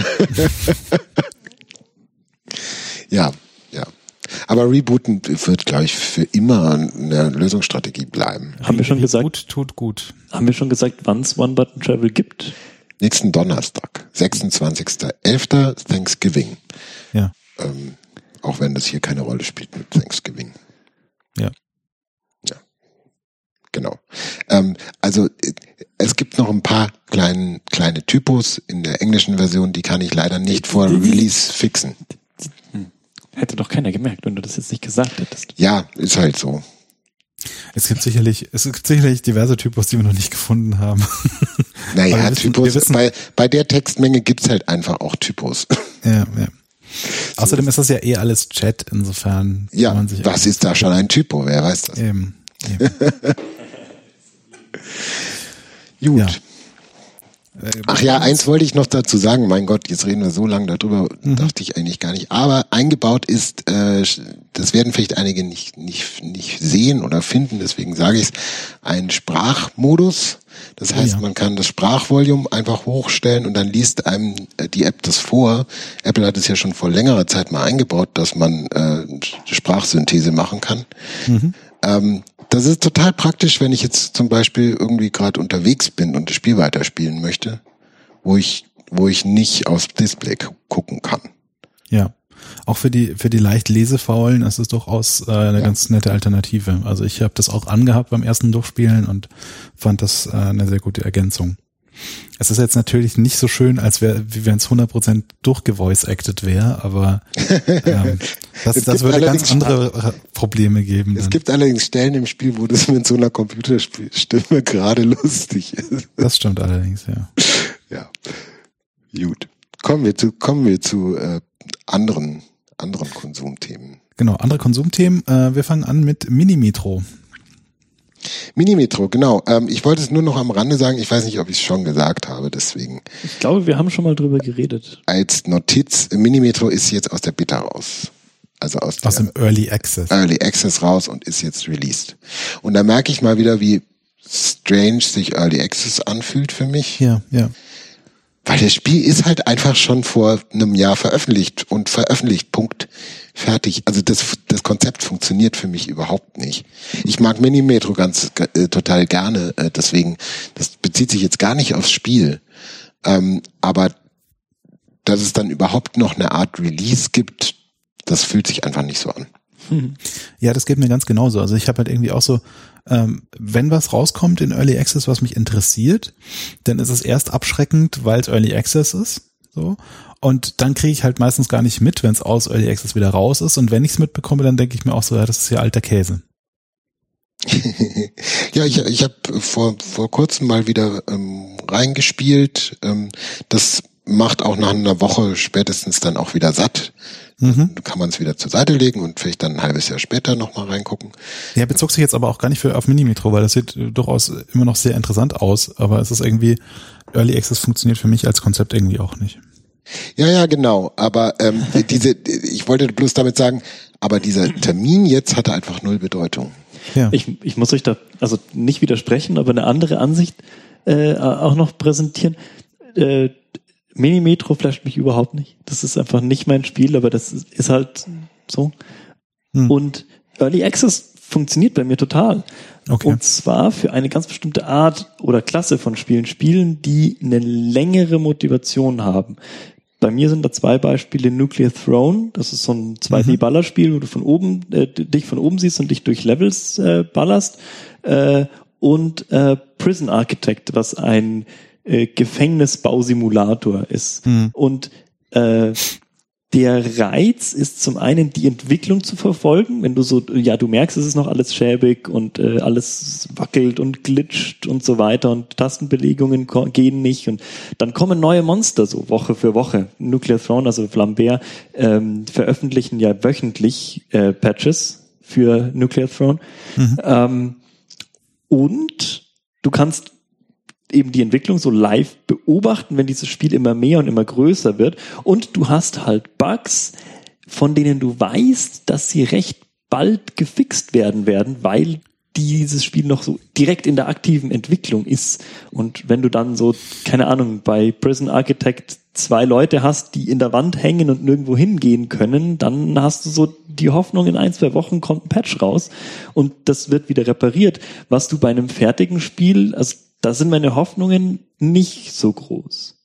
ja, ja. Aber Rebooten wird, glaube ich, für immer eine Lösungsstrategie bleiben. Haben wir schon gesagt, gut tut gut. Haben wir schon gesagt, wann es One-Button-Travel gibt? Nächsten Donnerstag, sechsundzwanzigster elfter Thanksgiving. Ja. Ähm, auch wenn das hier keine Rolle spielt mit Thanksgiving. Ja. Ja. Genau. Ähm, also es gibt noch ein paar kleine, kleine Typos in der englischen Version, die kann ich leider nicht vor Release fixen. Hätte doch keiner gemerkt, wenn du das jetzt nicht gesagt hättest. Ja, ist halt so. Es gibt sicherlich, es gibt sicherlich diverse Typos, die wir noch nicht gefunden haben. Naja, wissen, Typos, wissen, bei, bei der Textmenge gibt's halt einfach auch Typos. Ja, ja. Außerdem ist das ja eh alles Chat, insofern. Ja, man sich was ist da schon ein Typo? Wer weiß das? Eben. eben. Gut. Ja. Ach ja, eins wollte ich noch dazu sagen. Mein Gott, jetzt reden wir so lange darüber, mhm. dachte ich eigentlich gar nicht. Aber eingebaut ist, äh, das werden vielleicht einige nicht nicht nicht sehen oder finden, deswegen sage ich es, ein Sprachmodus. Das heißt, ja. man kann das Sprachvolumen einfach hochstellen und dann liest einem die App das vor. Apple hat es ja schon vor längerer Zeit mal eingebaut, dass man äh, Sprachsynthese machen kann. Mhm. Ähm, das ist total praktisch, wenn ich jetzt zum Beispiel irgendwie gerade unterwegs bin und das Spiel weiterspielen möchte, wo ich wo ich nicht aufs Display gucken kann. Ja, auch für die für die leicht Lesefaulen ist es durchaus äh, eine ja. ganz nette Alternative. Also ich habe das auch angehabt beim ersten Durchspielen und fand das äh, eine sehr gute Ergänzung. Es ist jetzt natürlich nicht so schön, als wäre, wie wenn es hundert Prozent durchgevoice-acted wäre, aber ähm, das, das würde ganz andere Probleme geben. Es dann. gibt allerdings Stellen im Spiel, wo das mit so einer Computerstimme gerade lustig ist. Das stimmt allerdings, ja. Ja, gut. Kommen wir zu, kommen wir zu äh, anderen, anderen Konsumthemen. Genau, andere Konsumthemen. Äh, wir fangen an mit Minimetro. Minimetro, genau. Ähm, ich wollte es nur noch am Rande sagen, ich weiß nicht, ob ich es schon gesagt habe, deswegen. Ich glaube, wir haben schon mal drüber geredet. Als Notiz, Minimetro ist jetzt aus der Beta raus. Also aus, aus dem Early Access. Early Access raus und ist jetzt released. Und da merke ich mal wieder, wie strange sich Early Access anfühlt für mich. Ja, ja. Weil das Spiel ist halt einfach schon vor einem Jahr veröffentlicht und veröffentlicht, Punkt, fertig. Also das das Konzept funktioniert für mich überhaupt nicht. Ich mag Minimetro ganz äh, total gerne, äh, deswegen, das bezieht sich jetzt gar nicht aufs Spiel. Ähm, aber dass es dann überhaupt noch eine Art Release gibt, das fühlt sich einfach nicht so an. Hm. Ja, das geht mir ganz genauso. Also ich habe halt irgendwie auch so, ähm, wenn was rauskommt in Early Access, was mich interessiert, dann ist es erst abschreckend, weil es Early Access ist. So. Und dann kriege ich halt meistens gar nicht mit, wenn es aus Early Access wieder raus ist. Und wenn ich es mitbekomme, dann denke ich mir auch so, ja, das ist ja alter Käse. Ja, ich, ich habe vor vor kurzem mal wieder ähm, reingespielt. Ähm, das macht auch nach einer Woche spätestens dann auch wieder satt. Mhm. Dann kann man es wieder zur Seite legen und vielleicht dann ein halbes Jahr später nochmal reingucken. Ja, bezog sich jetzt aber auch gar nicht für auf Minimetro, weil das sieht durchaus immer noch sehr interessant aus. Aber es ist irgendwie, Early Access funktioniert für mich als Konzept irgendwie auch nicht. Ja, ja, genau. Aber ähm, diese, ich wollte bloß damit sagen, aber dieser Termin jetzt hatte einfach null Bedeutung. Ja. Ich, ich muss euch da also nicht widersprechen, aber eine andere Ansicht äh, auch noch präsentieren. Äh, Minimetro flasht mich überhaupt nicht. Das ist einfach nicht mein Spiel, aber das ist, ist halt so. Hm. Und Early Access funktioniert bei mir total. Okay. Und zwar für eine ganz bestimmte Art oder Klasse von Spielen. Spielen, die eine längere Motivation haben. Bei mir sind da zwei Beispiele. Nuclear Throne, das ist so ein zwei D-Ballerspiel, wo du von oben äh, dich von oben siehst und dich durch Levels äh, ballerst. Äh, und äh, Prison Architect, was ein äh, Gefängnisbausimulator ist. Mhm. Und äh, der Reiz ist zum einen die Entwicklung zu verfolgen, wenn du so, ja, du merkst, es ist noch alles schäbig und äh, alles wackelt und glitscht und so weiter und Tastenbelegungen ko- gehen nicht und dann kommen neue Monster so Woche für Woche. Nuclear Throne, also Flambert, ähm, veröffentlichen ja wöchentlich äh, Patches für Nuclear Throne. Mhm. Ähm, und du kannst eben die Entwicklung so live beobachten, wenn dieses Spiel immer mehr und immer größer wird. Und du hast halt Bugs, von denen du weißt, dass sie recht bald gefixt werden werden, weil dieses Spiel noch so direkt in der aktiven Entwicklung ist. Und wenn du dann so, keine Ahnung, bei Prison Architect zwei Leute hast, die in der Wand hängen und nirgendwo hingehen können, dann hast du so die Hoffnung, in ein, zwei Wochen kommt ein Patch raus und das wird wieder repariert. Was du bei einem fertigen Spiel, also da sind meine Hoffnungen nicht so groß.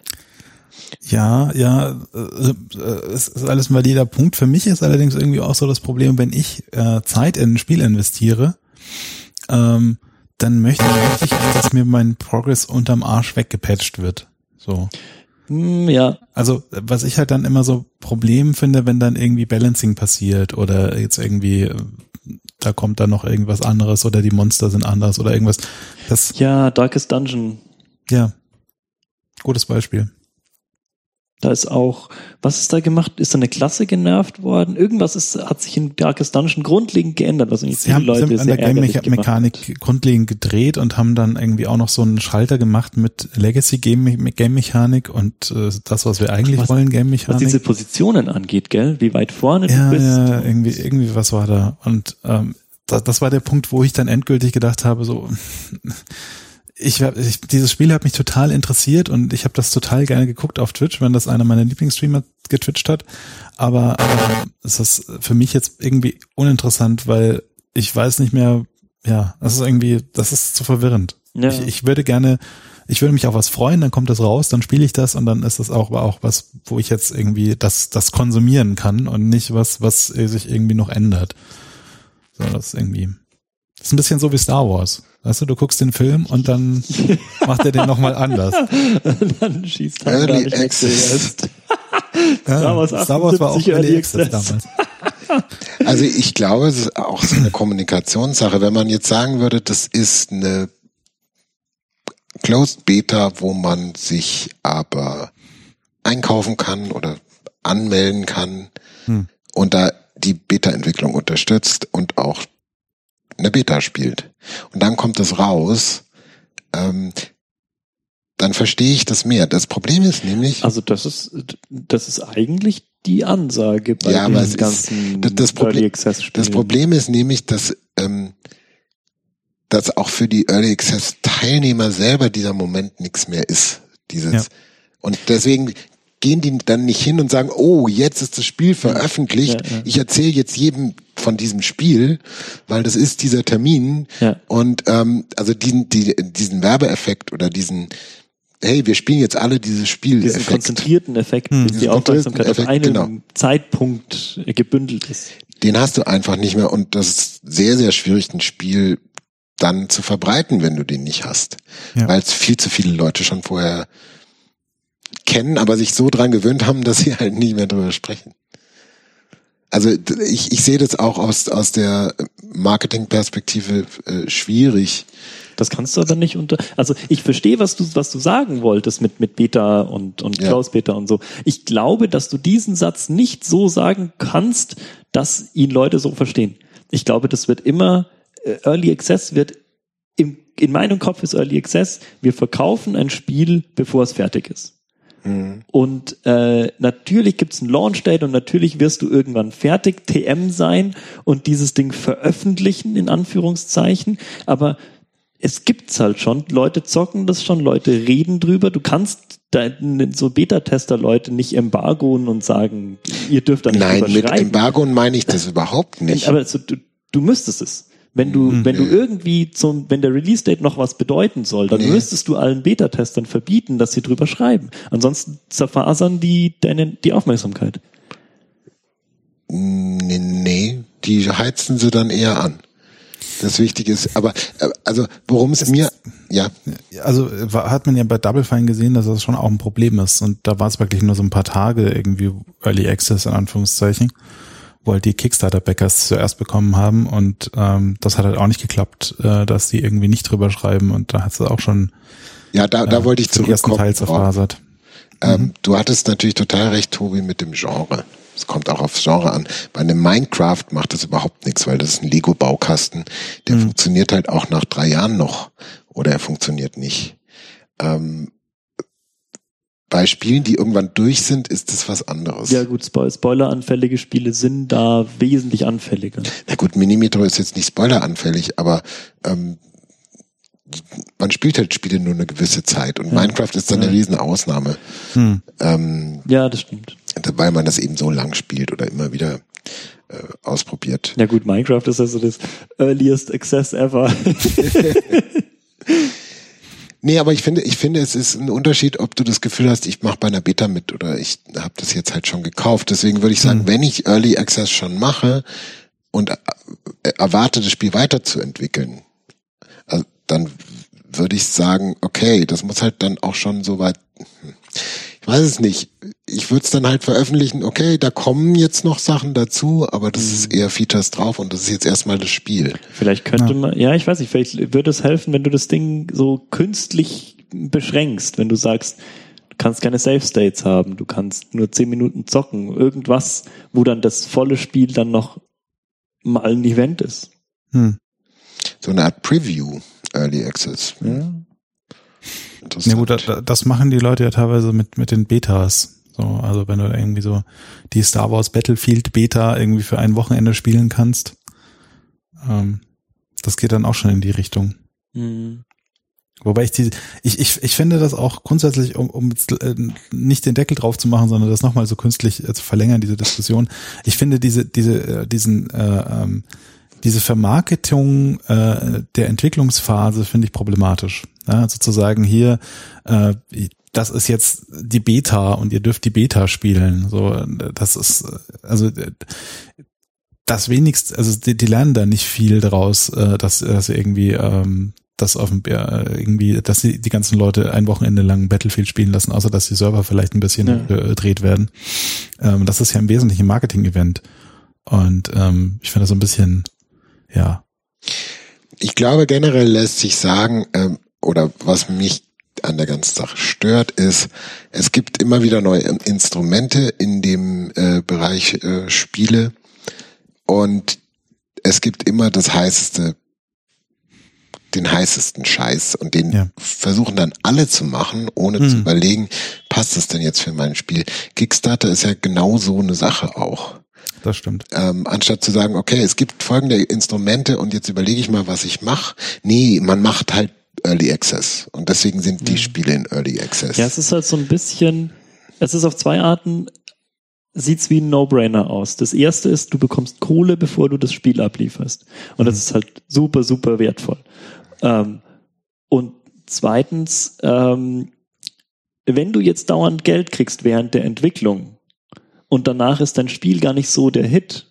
Ja, ja, äh, es ist alles ein valider Punkt. Für mich ist allerdings irgendwie auch so das Problem, wenn ich äh, Zeit in ein Spiel investiere, ähm, dann möchte ich, dass mir mein Progress unterm Arsch weggepatcht wird. So. Mm, ja. Also, was ich halt dann immer so Problem finde, wenn dann irgendwie Balancing passiert oder jetzt irgendwie da kommt dann noch irgendwas anderes oder die Monster sind anders oder irgendwas. Das, ja, Darkest Dungeon. Ja, gutes Beispiel. Da ist auch, was ist da gemacht? Ist da eine Klasse genervt worden? Irgendwas ist, hat sich in Darkest Dungeon grundlegend geändert, was irgendwie viele Leute sehr ärgerlich gemacht hat. Sie haben an der Game-Mechanik grundlegend gedreht und haben dann irgendwie auch noch so einen Schalter gemacht mit Legacy-Game-Mechanik und äh, das, was wir eigentlich was, wollen, Game-Mechanik. Was diese Positionen angeht, gell? Wie weit vorne ja, du bist. Ja, irgendwie, irgendwie was war da. Und ähm, das, das war der Punkt, wo ich dann endgültig gedacht habe, so... Ich, ich dieses Spiel hat mich total interessiert und ich habe das total gerne geguckt auf Twitch, wenn das einer meiner Lieblingsstreamer getwitcht hat. Aber, aber es ist für mich jetzt irgendwie uninteressant, weil ich weiß nicht mehr, ja, das ist irgendwie, das ist zu verwirrend. Ja. Ich, ich würde gerne, ich würde mich auf was freuen, dann kommt das raus, dann spiele ich das und dann ist das auch, aber auch was, wo ich jetzt irgendwie das, das konsumieren kann und nicht was, was sich irgendwie noch ändert. So, das ist irgendwie, das ist ein bisschen so wie Star Wars. Weißt du, du guckst den Film und dann macht er den nochmal anders. Dann schießt er gar nicht Access. Ja, Star Wars, Star Wars war auch Early Access damals. Also ich glaube, es ist auch so eine Kommunikationssache. Wenn man jetzt sagen würde, das ist eine Closed Beta, wo man sich aber einkaufen kann oder anmelden kann hm. und da die Beta-Entwicklung unterstützt und auch eine Beta spielt. Und dann kommt es raus, ähm, dann verstehe ich das mehr. Das Problem ist nämlich... Also das ist das ist eigentlich die Ansage bei ja, den ganzen ist, das, das Problem, Early Access Spielen. Das Problem ist nämlich, dass, ähm, dass auch für die Early Access Teilnehmer selber dieser Moment nichts mehr ist. Dieses ja. Und deswegen gehen die dann nicht hin und sagen, oh, jetzt ist das Spiel veröffentlicht, ja, ja. ich erzähle jetzt jedem von diesem Spiel, weil das ist dieser Termin ja. und ähm, also diesen die, diesen Werbeeffekt oder diesen hey, wir spielen jetzt alle dieses Spiel diesen Effekt. konzentrierten Effekt, hm. die Aufmerksamkeit Effekt, auf einen genau. Zeitpunkt gebündelt ist. Den hast du einfach nicht mehr und das ist sehr, sehr schwierig, ein Spiel dann zu verbreiten, wenn du den nicht hast. Ja. Weil es viel zu viele Leute schon vorher kennen, aber sich so dran gewöhnt haben, dass sie halt nicht mehr drüber sprechen. Also ich, ich sehe das auch aus, aus der Marketingperspektive äh, schwierig. Das kannst du aber nicht unter, also ich verstehe, was du, was du sagen wolltest mit, mit Beta und, und Ja. Close Beta und so. Ich glaube, dass du diesen Satz nicht so sagen kannst, dass ihn Leute so verstehen. Ich glaube, das wird immer, äh, Early Access wird, im, in meinem Kopf ist Early Access, wir verkaufen ein Spiel, bevor es fertig ist. Mhm. Und äh, natürlich gibt's ein Launch-Date und natürlich wirst du irgendwann fertig T M sein und dieses Ding veröffentlichen, in Anführungszeichen, aber es gibt's halt schon, Leute zocken das schon, Leute reden drüber, du kannst da, so Beta-Tester-Leute nicht embargoen und sagen, ihr dürft da nicht Nein, drüber mit schreiben. Embargoen meine ich das überhaupt nicht. Aber so, du, du müsstest es. Wenn du, Mhm. wenn du irgendwie zum, wenn der Release-Date noch was bedeuten soll, dann Nee. müsstest du allen Beta-Testern verbieten, dass sie drüber schreiben. Ansonsten zerfasern die deine, die Aufmerksamkeit. Nee, nee, die heizen sie dann eher an. Das Wichtige ist, aber äh, also worum es mir, ja, Also war- hat man ja bei Double Fine gesehen, dass das schon auch ein Problem ist. Und da war es wirklich nur so ein paar Tage irgendwie Early Access in Anführungszeichen, wo halt die Kickstarter-Backers zuerst bekommen haben. Und ähm, das hat halt auch nicht geklappt, äh, dass die irgendwie nicht drüber schreiben. Und da hat es auch schon ja, da, da äh, wollte ich für den ersten zurückkommen. Teil zerfasert. Ähm, Mhm. Du hattest natürlich total recht, Tobi, mit dem Genre. Es kommt auch aufs Genre an. Bei einem Minecraft macht das überhaupt nichts, weil das ist ein Lego-Baukasten. Der Mhm. funktioniert halt auch nach drei Jahren noch. Oder er funktioniert nicht. Ähm, bei Spielen, die irgendwann durch sind, ist das was anderes. Ja gut, Spo- spoileranfällige Spiele sind da wesentlich anfälliger. Na gut, Minimetro ist jetzt nicht spoileranfällig, aber ähm, man spielt halt Spiele nur eine gewisse Zeit und Ja. Minecraft ist dann eine Ja. riesen Ausnahme, Hm. ähm, Ja, das stimmt. weil man das eben so lang spielt oder immer wieder äh, ausprobiert. Ja gut, Minecraft ist also das earliest access ever. Nee, aber ich finde, ich finde, es ist ein Unterschied, ob du das Gefühl hast, ich mache bei einer Beta mit oder ich habe das jetzt halt schon gekauft. Deswegen würde ich sagen, Mhm. wenn ich Early Access schon mache und äh, erwarte, das Spiel weiterzuentwickeln, also dann würde ich sagen, okay, das muss halt dann auch schon so weit, ich weiß es nicht, ich würde es dann halt veröffentlichen, okay, da kommen jetzt noch Sachen dazu, aber das Mhm. ist eher Features drauf und das ist jetzt erstmal das Spiel. Vielleicht könnte Ja. man, ja, ich weiß nicht, vielleicht würde es helfen, wenn du das Ding so künstlich beschränkst, wenn du sagst, du kannst keine Save States haben, du kannst nur zehn Minuten zocken, irgendwas, wo dann das volle Spiel dann noch mal ein Event ist. Hm. So eine Art Preview, Early Access. Ja. Interessant. Ja gut, da- das machen die Leute ja teilweise mit mit den Betas. So, also wenn du irgendwie so die Star Wars Battlefield Beta irgendwie für ein Wochenende spielen kannst, ähm, das geht dann auch schon in die Richtung. Mhm. Wobei ich die, ich ich ich finde das auch grundsätzlich, um um jetzt, äh, nicht den Deckel drauf zu machen, sondern das nochmal so künstlich äh, zu verlängern, diese Diskussion. Ich finde diese diese äh, diesen äh, ähm, diese Vermarktung äh, der Entwicklungsphase finde ich problematisch. Ja, sozusagen hier, äh, das ist jetzt die Beta und ihr dürft die Beta spielen. So, das ist also das wenigst, also die, die lernen da nicht viel daraus, äh, dass dass sie irgendwie ähm, das auf dem äh, irgendwie, dass sie die ganzen Leute ein Wochenende lang Battlefield spielen lassen, außer dass die Server vielleicht ein bisschen Ja. gedreht werden. Ähm, das ist ja im Wesentlichen ein Marketing-Event und ähm, ich finde das so ein bisschen, ja. Ich glaube, generell lässt sich sagen, ähm, oder was mich an der ganzen Sache stört, ist, es gibt immer wieder neue Instrumente in dem äh, Bereich äh, Spiele und es gibt immer das heißeste, den heißesten Scheiß und den Ja. versuchen dann alle zu machen, ohne Mhm. zu überlegen, passt das denn jetzt für mein Spiel? Kickstarter ist ja genau so eine Sache auch. Das stimmt. Ähm, anstatt zu sagen, okay, es gibt folgende Instrumente und jetzt überlege ich mal, was ich mache. Nee, man macht halt Early Access und deswegen sind die Ja. Spiele in Early Access. Ja, es ist halt so ein bisschen, es ist auf zwei Arten, sieht's wie ein No-Brainer aus. Das erste ist, du bekommst Kohle, bevor du das Spiel ablieferst. Und das ist halt super, super wertvoll. Ähm, und zweitens, ähm, wenn du jetzt dauernd Geld kriegst während der Entwicklung und danach ist dein Spiel gar nicht so der Hit,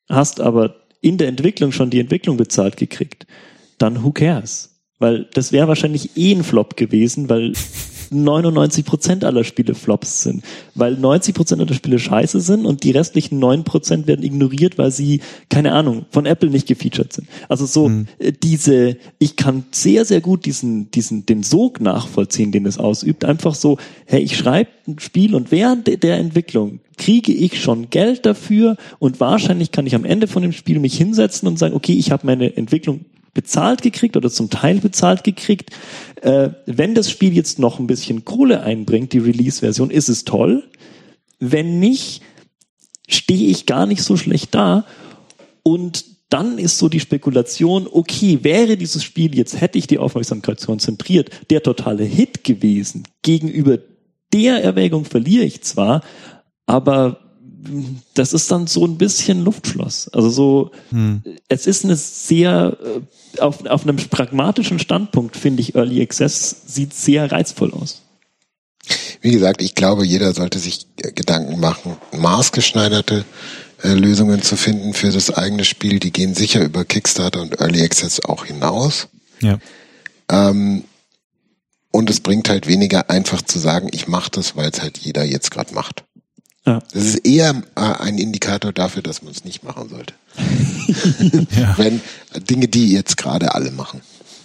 hast aber in der Entwicklung schon die Entwicklung bezahlt gekriegt, dann who cares? Weil das wäre wahrscheinlich eh ein Flop gewesen, weil neunundneunzig Prozent aller Spiele Flops sind. Weil neunzig Prozent aller Spiele scheiße sind und die restlichen neun Prozent werden ignoriert, weil sie, keine Ahnung, von Apple nicht gefeatured sind. Also so mhm. diese, ich kann sehr, sehr gut diesen, diesen, den Sog nachvollziehen, den es ausübt. Einfach so, hey, ich schreibe ein Spiel und während der Entwicklung kriege ich schon Geld dafür und wahrscheinlich kann ich am Ende von dem Spiel mich hinsetzen und sagen, okay, ich habe meine Entwicklung bezahlt gekriegt oder zum Teil bezahlt gekriegt. Äh, wenn das Spiel jetzt noch ein bisschen Kohle einbringt, die Release-Version, ist es toll. Wenn nicht, stehe ich gar nicht so schlecht da. Und dann ist so die Spekulation, okay, wäre dieses Spiel jetzt, hätte ich die Aufmerksamkeit konzentriert, der totale Hit gewesen. Gegenüber der Erwägung verliere ich zwar, aber das ist dann so ein bisschen Luftschloss. Also so, hm. es ist eine sehr, auf, auf einem pragmatischen Standpunkt, finde ich, Early Access sieht sehr reizvoll aus. Wie gesagt, ich glaube, jeder sollte sich Gedanken machen, maßgeschneiderte äh, Lösungen zu finden für das eigene Spiel. Die gehen sicher über Kickstarter und Early Access auch hinaus. Ja. Ähm, und es bringt halt weniger einfach zu sagen, ich mache das, weil es halt jeder jetzt gerade macht. Ja. Das ist eher äh, ein Indikator dafür, dass man es nicht machen sollte. Ja. Wenn Dinge, die jetzt gerade alle machen.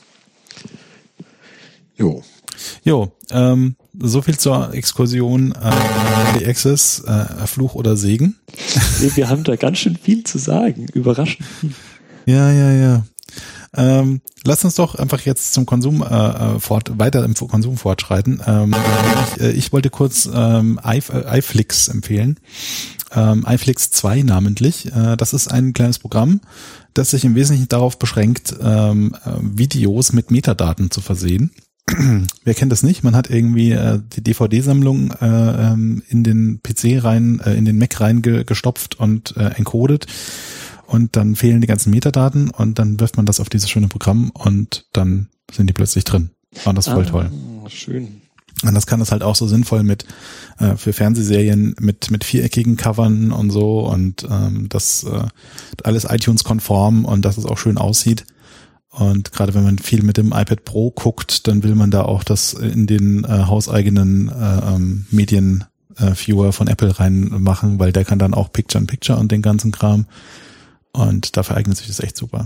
Jo. Jo, ähm, so viel zur Exkursion äh, Early Access, äh, Fluch oder Segen. Wir haben da ganz schön viel zu sagen, überraschend viel. Ja, ja, ja. Ähm, lass uns doch einfach jetzt zum Konsum äh, fort, weiter im Konsum fortschreiten. Ähm, ich, äh, ich wollte kurz ähm, iFlix empfehlen. Ähm, iFlix zwei namentlich. Äh, das ist ein kleines Programm, das sich im Wesentlichen darauf beschränkt, ähm, äh, Videos mit Metadaten zu versehen. Wer kennt das nicht? Man hat irgendwie äh, die D V D-Sammlung äh, ähm, in den P C rein, äh, in den Mac rein ge- gestopft und äh, encoded. Und dann fehlen die ganzen Metadaten und dann wirft man das auf dieses schöne Programm und dann sind die plötzlich drin. Und das ist voll ah, toll. Schön. Und das kann das halt auch so sinnvoll mit äh, für Fernsehserien mit mit viereckigen Covern und so und ähm, das äh, alles iTunes-konform und dass es auch schön aussieht. Und gerade wenn man viel mit dem iPad Pro guckt, dann will man da auch das in den äh, hauseigenen äh, ähm, Medien äh, Viewer von Apple reinmachen, weil der kann dann auch Picture-in-Picture und den ganzen Kram. Und dafür eignet sich das echt super.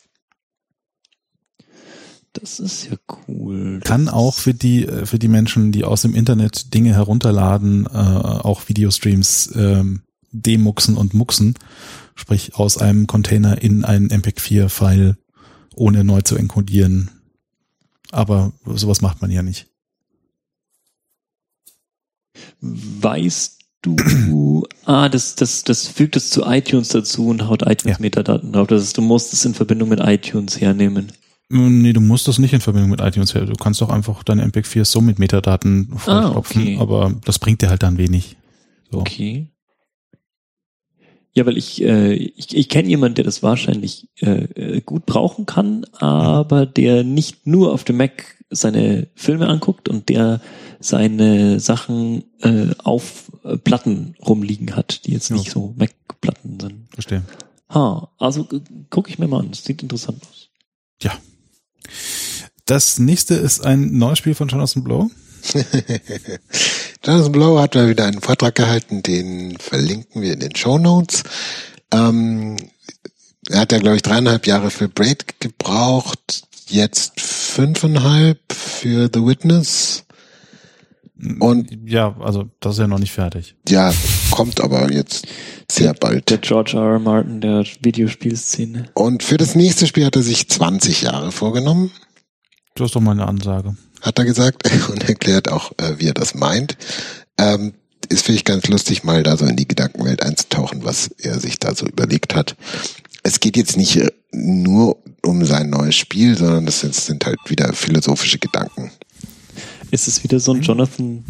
Das ist ja cool. Kann das auch für die für die Menschen, die aus dem Internet Dinge herunterladen, äh, auch Videostreams äh, demuxen und muxen, sprich aus einem Container in einen M P vier File, ohne neu zu encodieren. Aber sowas macht man ja nicht. Weißt du, ah, das, das, das fügt es zu iTunes dazu und haut iTunes-Metadaten drauf. Das heißt, du musst es in Verbindung mit iTunes hernehmen. Nee, du musst das nicht in Verbindung mit iTunes her. Du kannst doch einfach deine M P vier so mit Metadaten vollklopfen, ah, okay. Aber das bringt dir halt dann wenig. So. Okay. Ja, weil ich, äh, ich, ich kenne jemanden, der das wahrscheinlich äh, gut brauchen kann, aber der nicht nur auf dem Mac seine Filme anguckt und der seine Sachen äh, auf äh, Platten rumliegen hat, die jetzt nicht ja. so Mac-Platten sind. Verstehe. Ha, also äh, gucke ich mir mal an. Das sieht interessant aus. Ja. Das nächste ist ein neues Spiel von Jonathan Blow. Jonathan Blow hat mal wieder einen Vortrag gehalten, den verlinken wir in den Shownotes. Ähm, er hat ja, glaube ich, dreieinhalb Jahre für Braid gebraucht, jetzt fünfeinhalb für The Witness. Und ja, also das ist ja noch nicht fertig. Ja, kommt aber jetzt sehr bald. Der George R. R. Martin der Videospielszene. Und für das nächste Spiel hat er sich zwanzig Jahre vorgenommen. Das ist doch mal eine Ansage. Hat er gesagt und erklärt auch, wie er das meint. Ähm, ist finde ich ganz lustig, mal da so in die Gedankenwelt einzutauchen, was er sich da so überlegt hat. Es geht jetzt nicht nur um sein neues Spiel, sondern das sind halt wieder philosophische Gedanken. Ist es wieder so ein Jonathan,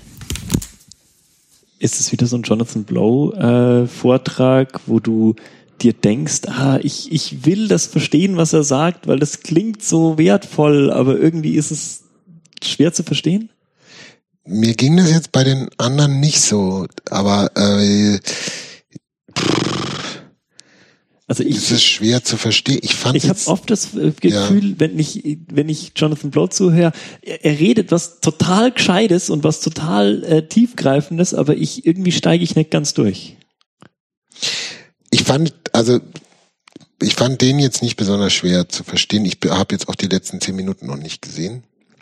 ist es wieder so ein Jonathan Blow äh, Vortrag, wo du dir denkst, ah, ich, ich will das verstehen, was er sagt, weil das klingt so wertvoll, aber irgendwie ist es schwer zu verstehen? Mir ging das jetzt bei den anderen nicht so, aber äh, Also ich, es ist schwer zu verstehen. Ich fand ich habe oft das Gefühl, ja. wenn ich wenn ich Jonathan Blow zuhöre, er, er redet was total Gescheites und was total äh, Tiefgreifendes, aber ich irgendwie steige ich nicht ganz durch. Ich fand, also ich fand den jetzt nicht besonders schwer zu verstehen. Ich habe jetzt auch die letzten zehn Minuten noch nicht gesehen.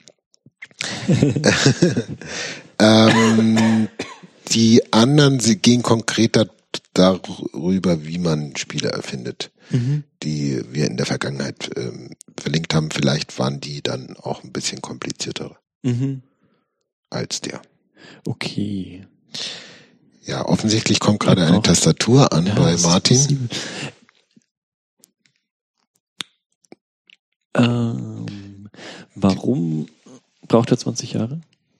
ähm, die anderen, sie gehen konkreter darüber, wie man Spiele erfindet, mhm. die wir in der Vergangenheit ähm, verlinkt haben. Vielleicht waren die dann auch ein bisschen komplizierter mhm. als der. Okay. Ja, offensichtlich kommt gerade eine Tastatur an ja, bei Martin. Ähm, warum braucht er zwanzig Jahre?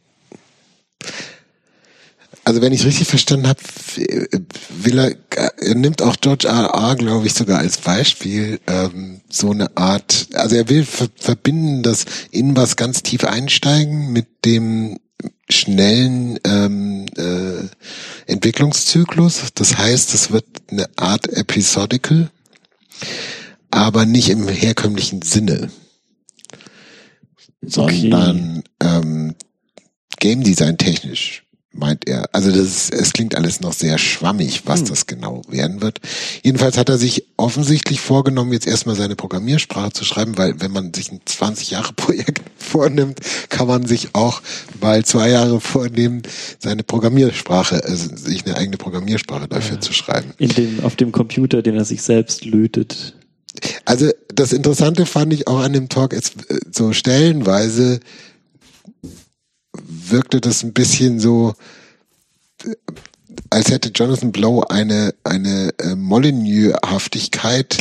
Also wenn ich richtig verstanden habe, will er, er nimmt auch George R R R, glaube ich, sogar als Beispiel ähm, so eine Art, also er will ver- verbinden, das in was ganz tief einsteigen mit dem schnellen ähm, äh, Entwicklungszyklus. Das heißt, es wird eine Art Episodical, aber nicht im herkömmlichen Sinne, sondern okay. ähm, Game Design technisch. Meint er. Also das ist, es klingt alles noch sehr schwammig, was hm. das genau werden wird. Jedenfalls hat er sich offensichtlich vorgenommen, jetzt erstmal seine Programmiersprache zu schreiben, weil wenn man sich ein zwanzig Jahre Projekt vornimmt, kann man sich auch mal zwei Jahre vornehmen, seine Programmiersprache, also sich eine eigene Programmiersprache dafür ja. zu schreiben. In dem, auf dem Computer, den er sich selbst lötet. Also das Interessante fand ich auch an dem Talk, jetzt so stellenweise wirkte das ein bisschen so, als hätte Jonathan Blow eine eine äh, Molyneux-Haftigkeit,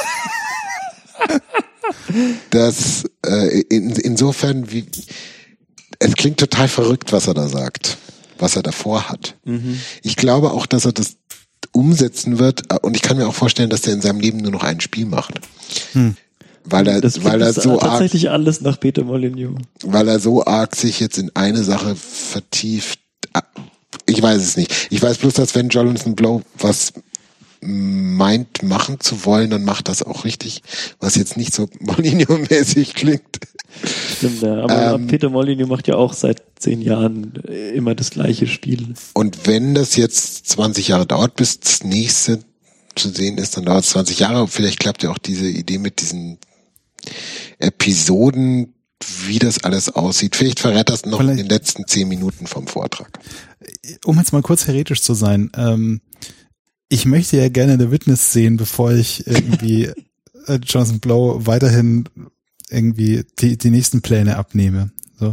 das äh, in, insofern wie es klingt total verrückt, was er da sagt, was er davor hat. Mhm. Ich glaube auch, dass er das umsetzen wird und ich kann mir auch vorstellen, dass er in seinem Leben nur noch ein Spiel macht. Hm. Weil er, das weil er so tatsächlich arg, alles nach Peter Molyneux. Weil er so arg sich jetzt in eine Sache vertieft. Ich weiß es nicht. Ich weiß bloß, dass wenn Jonathan Blow was meint, machen zu wollen, dann macht das auch richtig, was jetzt nicht so Molyneux-mäßig klingt. Stimmt, ja. Aber ähm, Peter Molyneux macht ja auch seit zehn Jahren immer das gleiche Spiel. Und wenn das jetzt zwanzig Jahre dauert, bis das nächste zu sehen ist, dann dauert es zwanzig Jahre. Vielleicht klappt ja auch diese Idee mit diesen Episoden, wie das alles aussieht. Vielleicht verrät das noch Vielleicht. in den letzten zehn Minuten vom Vortrag. Um jetzt mal kurz heretisch zu sein, ähm, ich möchte ja gerne The Witness sehen, bevor ich irgendwie äh, Jonathan Blow weiterhin irgendwie die, die nächsten Pläne abnehme. So.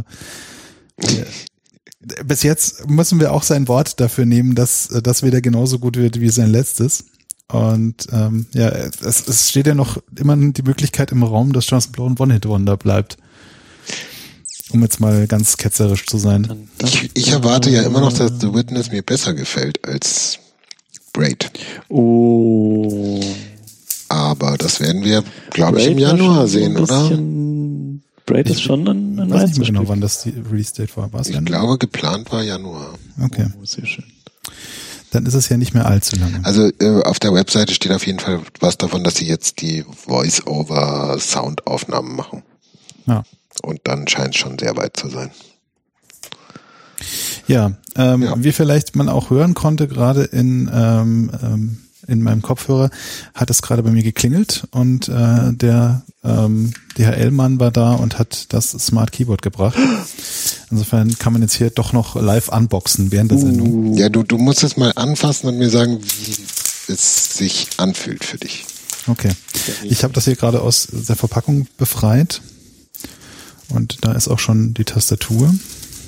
Äh, bis jetzt müssen wir auch sein Wort dafür nehmen, dass das wieder genauso gut wird wie sein letztes. Und ähm, ja, es, es steht ja noch immer die Möglichkeit im Raum, dass Jonathan Blow ein One-Hit-Wonder bleibt. Um jetzt mal ganz ketzerisch zu sein. Ich, ich erwarte ja immer noch, dass The Witness mir besser gefällt als Braid. Oh. Aber das werden wir, glaube ich, im Januar sehen, oder? Braid ist schon ein, ein Ich weiß nicht mehr genau, wann das die Release-Date war. War's ich Januar? glaube, geplant war Januar. Okay. Oh, sehr schön. Dann ist es ja nicht mehr allzu lange. Also äh, auf der Webseite steht auf jeden Fall was davon, dass sie jetzt die Voice-over-Soundaufnahmen machen. Ja. Und dann scheint es schon sehr weit zu sein. Ja, ähm, ja. wie vielleicht man auch hören konnte, gerade in ähm, ähm, in meinem Kopfhörer hat es gerade bei mir geklingelt und äh, der ähm, D H L-Mann war da und hat das Smart Keyboard gebracht. Insofern kann man jetzt hier doch noch live unboxen während der Sendung. Ja, du du musst es mal anfassen und mir sagen, wie es sich anfühlt für dich. Okay, ich habe das hier gerade aus der Verpackung befreit und da ist auch schon die Tastatur.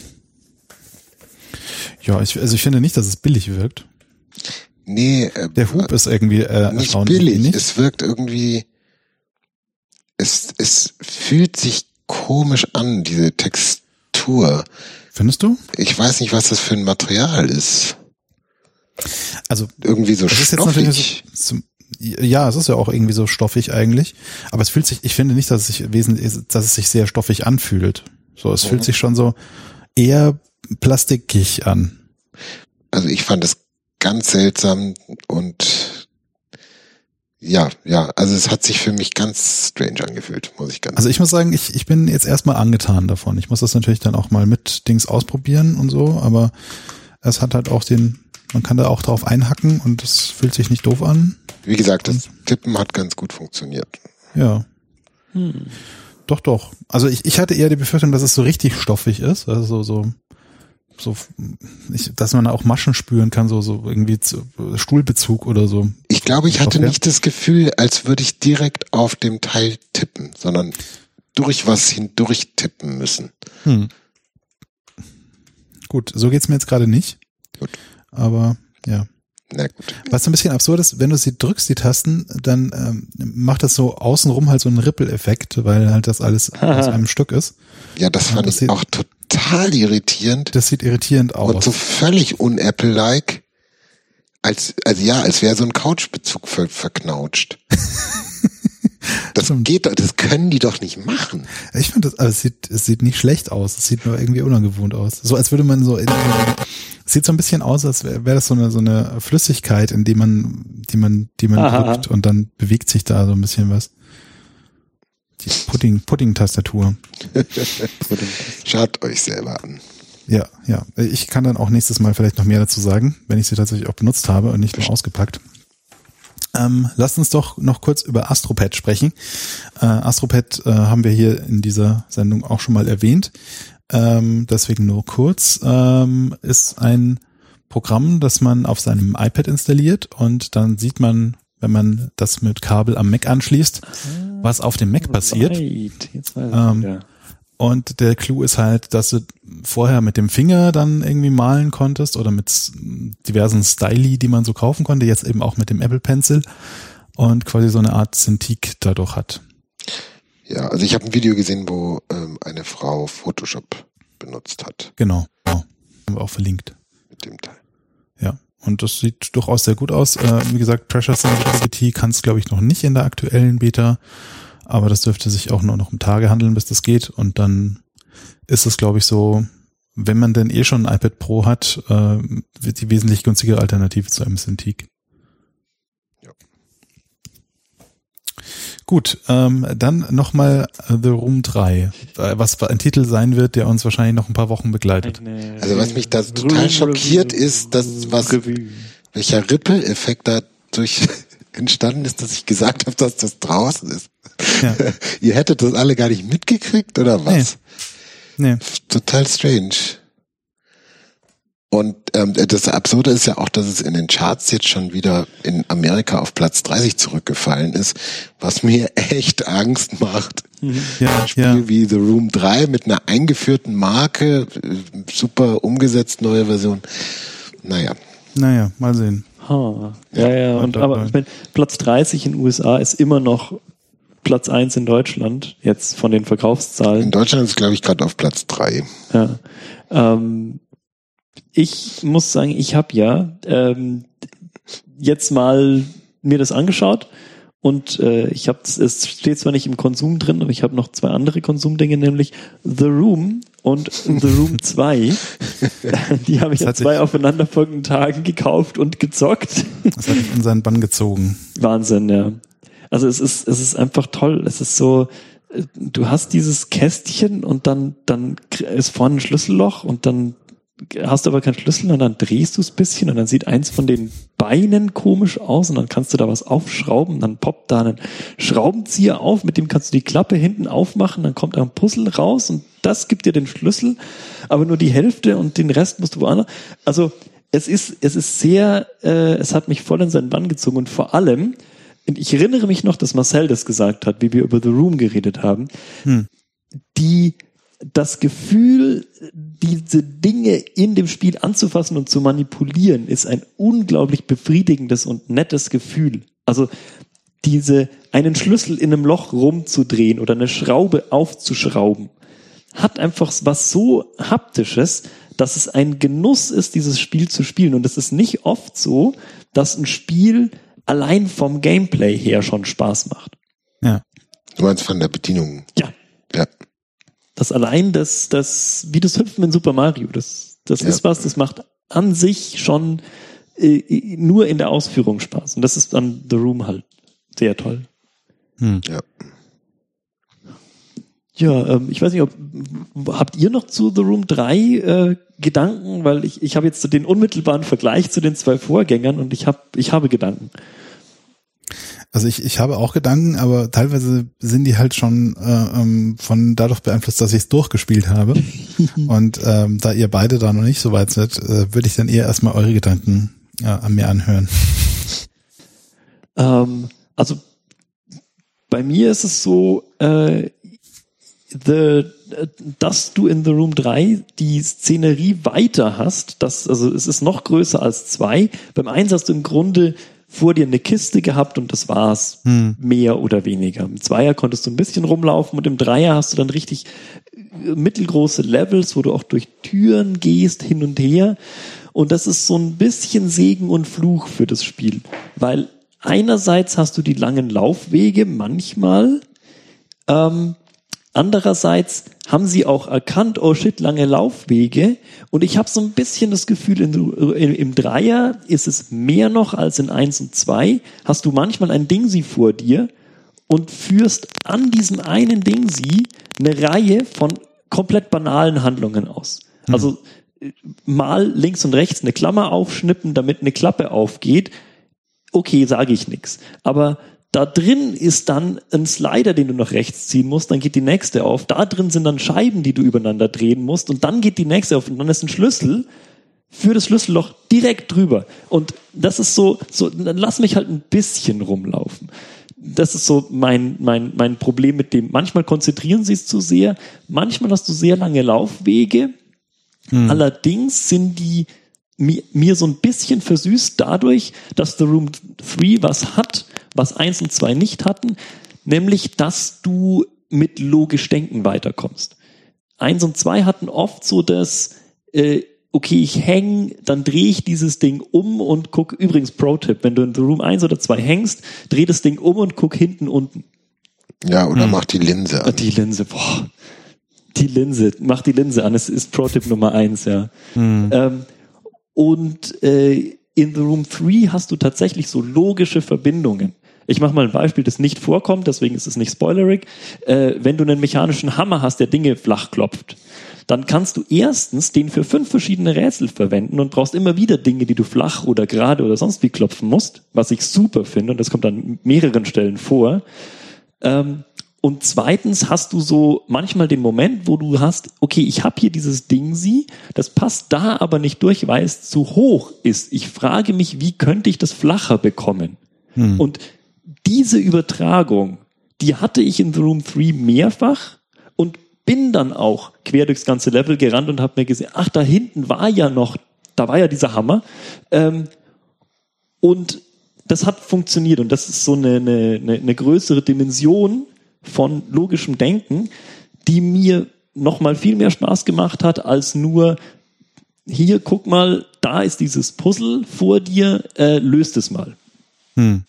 Ja, ich, also ich finde nicht, dass es billig wirkt. Nee. Äh, der Hub ist irgendwie äh, nicht billig. Nicht. Es wirkt irgendwie, es, es fühlt sich komisch an, diese Textur. Findest du? Ich weiß nicht, was das für ein Material ist. Also irgendwie so stoffig. Ist jetzt natürlich so, ja, es ist ja auch irgendwie so stoffig eigentlich. Aber es fühlt sich, ich finde nicht, dass es sich wesentlich, dass es sich sehr stoffig anfühlt. So, es mhm. fühlt sich schon so eher plastikig an. Also ich fand es ganz seltsam und Ja, ja, also es hat sich für mich ganz strange angefühlt, muss ich ganz Also ich muss sagen, ich, ich bin jetzt erstmal angetan davon. Ich muss das natürlich dann auch mal mit Dings ausprobieren und so, aber es hat halt auch den, man kann da auch drauf einhacken und es fühlt sich nicht doof an. Wie gesagt, das Tippen hat ganz gut funktioniert. Ja. Hm. Doch, doch. Also ich, ich hatte eher die Befürchtung, dass es so richtig stoffig ist, also so, so so, ich, dass man auch Maschen spüren kann, so, so irgendwie zu, Stuhlbezug oder so. Ich glaube, ich hatte nicht das Gefühl, als würde ich direkt auf dem Teil tippen, sondern durch was hindurch tippen müssen. Hm. Gut, so geht's mir jetzt gerade nicht. Gut. Aber, ja. Na gut. Was so ein bisschen absurd ist, wenn du sie drückst, die Tasten, dann ähm, macht das so außenrum halt so einen Ripple-Effekt, weil halt das alles aus einem Stück ist. Ja, das fand das ich auch total irritierend. Das sieht irritierend aus. Und so völlig un-Apple-like. Als, also ja, als wäre so ein Couchbezug ver- verknautscht. Das geht doch, das können die doch nicht machen. Ich finde das, also es sieht, es sieht nicht schlecht aus. Es sieht nur irgendwie unangewohnt aus. So als würde man so, in, es sieht so ein bisschen aus, als wäre wär das so eine, so eine Flüssigkeit, in die man, die man, die man Aha. drückt und dann bewegt sich da so ein bisschen was. Die Pudding, Pudding-Tastatur. Schaut euch selber an. Ja, ja. Ich kann dann auch nächstes Mal vielleicht noch mehr dazu sagen, wenn ich sie tatsächlich auch benutzt habe und nicht nur ausgepackt. Ähm, lasst uns doch noch kurz über Astropad sprechen. Äh, Astropad äh, haben wir hier in dieser Sendung auch schon mal erwähnt. Ähm, deswegen nur kurz. Ähm, ist ein Programm, das man auf seinem iPad installiert und dann sieht man, wenn man das mit Kabel am Mac anschließt, was auf dem Mac passiert. Right. Jetzt weiß ich ähm, wieder. Und der Clou ist halt, dass du vorher mit dem Finger dann irgendwie malen konntest oder mit diversen Styli, die man so kaufen konnte, jetzt eben auch mit dem Apple Pencil und quasi so eine Art Cintiq dadurch hat. Ja, also ich habe ein Video gesehen, wo ähm, eine Frau Photoshop benutzt hat. Genau, genau. Haben wir auch verlinkt. Mit dem Teil. Ja, und das sieht durchaus sehr gut aus. Äh, wie gesagt, Pressure Sensitivity kann es, glaube ich, noch nicht in der aktuellen Beta. Aber das dürfte sich auch nur noch um Tage handeln, bis das geht. Und dann ist es, glaube ich, so, wenn man denn eh schon ein iPad Pro hat, äh, wird die wesentlich günstigere Alternative zu einem Cintiq. Ja. Gut, ähm, dann nochmal The Room drei, was ein Titel sein wird, der uns wahrscheinlich noch ein paar Wochen begleitet. Also was mich da total schockiert ist, dass was welcher Ripple-Effekt da durch entstanden ist, dass ich gesagt habe, dass das draußen ist. Ja. Ihr hättet das alle gar nicht mitgekriegt, oder was? Nee. nee. Total strange. Und ähm, das Absurde ist ja auch, dass es in den Charts jetzt schon wieder in Amerika auf Platz dreißig zurückgefallen ist, was mir echt Angst macht. Mhm. Ja, Ein Spiel ja. wie The Room drei mit einer eingeführten Marke, super umgesetzt, neue Version. Naja. Naja, mal sehen. Ha. Ja, ja, und aber ich meine, Platz dreißig in den U S A ist immer noch Platz eins in Deutschland, jetzt von den Verkaufszahlen. In Deutschland ist es, glaube ich, gerade auf Platz drei. Ja. Ähm, ich muss sagen, ich habe ja ähm, jetzt mal mir das angeschaut und äh, ich habe es steht zwar nicht im Konsum drin, aber ich habe noch zwei andere Konsumdinge, nämlich The Room und The Room zwei. Die habe ich an zwei aufeinanderfolgenden Tagen gekauft und gezockt. Das hat mich in seinen Bann gezogen. Wahnsinn, ja. Also es ist, es ist einfach toll. Es ist so, du hast dieses Kästchen und dann, dann ist vorne ein Schlüsselloch und dann hast du aber keinen Schlüssel und dann drehst du es ein bisschen und dann sieht eins von den Beinen komisch aus und dann kannst du da was aufschrauben, dann poppt da ein Schraubenzieher auf, mit dem kannst du die Klappe hinten aufmachen, dann kommt da ein Puzzle raus und das gibt dir den Schlüssel, aber nur die Hälfte und den Rest musst du woanders. Also es ist, es ist sehr, äh, es hat mich voll in seinen Bann gezogen und vor allem, ich erinnere mich noch, dass Marcel das gesagt hat, wie wir über The Room geredet haben, hm. die das Gefühl, diese Dinge in dem Spiel anzufassen und zu manipulieren, ist ein unglaublich befriedigendes und nettes Gefühl. Also diese, einen Schlüssel in einem Loch rumzudrehen oder eine Schraube aufzuschrauben, hat einfach was so Haptisches, dass es ein Genuss ist, dieses Spiel zu spielen. Und es ist nicht oft so, dass ein Spiel allein vom Gameplay her schon Spaß macht. Ja. Du meinst von der Bedienung? Ja. Ja. Das allein das, das, wie das Hüpfen in Super Mario, das, das ja. ist was, das macht an sich schon äh, nur in der Ausführung Spaß. Und das ist an The Room halt sehr toll. Hm. Ja. Ja, ähm, ich weiß nicht, ob habt ihr noch zu The Room drei äh, Gedanken? Weil ich, ich habe jetzt den unmittelbaren Vergleich zu den zwei Vorgängern und ich habe ich habe Gedanken. Also ich, ich habe auch Gedanken, aber teilweise sind die halt schon äh, ähm, von dadurch beeinflusst, dass ich es durchgespielt habe. Und ähm, da ihr beide da noch nicht so weit seid, äh, würde ich dann eher erstmal eure Gedanken äh, an mir anhören. Ähm, also bei mir ist es so, äh, the, dass du in The Room drei die Szenerie weiter hast, das, also es ist noch größer als zwei. Beim eins hast du im Grunde vor dir eine Kiste gehabt und das war's, hm. mehr oder weniger. Im Zweier konntest du ein bisschen rumlaufen und im Dreier hast du dann richtig mittelgroße Levels, wo du auch durch Türen gehst, hin und her. Und das ist so ein bisschen Segen und Fluch für das Spiel, weil einerseits hast du die langen Laufwege manchmal, ähm, andererseits haben sie auch erkannt, oh shit, lange Laufwege. Und ich habe so ein bisschen das Gefühl, in, in, im Dreier ist es mehr noch als in eins und zwei. Hast du manchmal ein Dingsi vor dir und führst an diesem einen Dingsi eine Reihe von komplett banalen Handlungen aus. Mhm. Also mal links und rechts eine Klammer aufschnippen, damit eine Klappe aufgeht. Okay, sage ich nix. Aber da drin ist dann ein Slider, den du nach rechts ziehen musst, dann geht die nächste auf. Da drin sind dann Scheiben, die du übereinander drehen musst und dann geht die nächste auf und dann ist ein Schlüssel für das Schlüsselloch direkt drüber. Und das ist so, so, dann lass mich halt ein bisschen rumlaufen. Das ist so mein, mein, mein Problem mit dem. Manchmal konzentrieren sie es zu sehr, manchmal hast du sehr lange Laufwege. Hm. Allerdings sind die mir, mir so ein bisschen versüßt dadurch, dass The Room drei was hat, was eins und zwei nicht hatten, nämlich, dass du mit logisch denken weiterkommst. eins und zwei hatten oft so das, äh, okay, ich hänge, dann drehe ich dieses Ding um und guck, übrigens Pro-Tipp, wenn du in The Room eins oder zwei hängst, dreh das Ding um und guck hinten unten. Ja, oder hm. mach die Linse an. Die Linse, boah. Die Linse, mach die Linse an, es ist Pro-Tipp Nummer eins, ja. Hm. Ähm, und äh, in The Room drei hast du tatsächlich so logische Verbindungen. Ich mache mal ein Beispiel, das nicht vorkommt, deswegen ist es nicht spoilerig. Äh, wenn du einen mechanischen Hammer hast, der Dinge flach klopft, dann kannst du erstens den für fünf verschiedene Rätsel verwenden und brauchst immer wieder Dinge, die du flach oder gerade oder sonst wie klopfen musst, was ich super finde und das kommt an mehreren Stellen vor. Ähm, und zweitens hast du so manchmal den Moment, wo du hast, okay, ich habe hier dieses Dingsi, das passt da aber nicht durch, weil es zu hoch ist. Ich frage mich, wie könnte ich das flacher bekommen? Hm. Und diese Übertragung, die hatte ich in The Room drei mehrfach und bin dann auch quer durchs ganze Level gerannt und habe mir gesehen, ach, da hinten war ja noch, da war ja dieser Hammer. Ähm, und das hat funktioniert und das ist so eine, eine, eine größere Dimension von logischem Denken, die mir nochmal viel mehr Spaß gemacht hat, als nur, hier, guck mal, da ist dieses Puzzle vor dir, äh, löst es mal. Hm.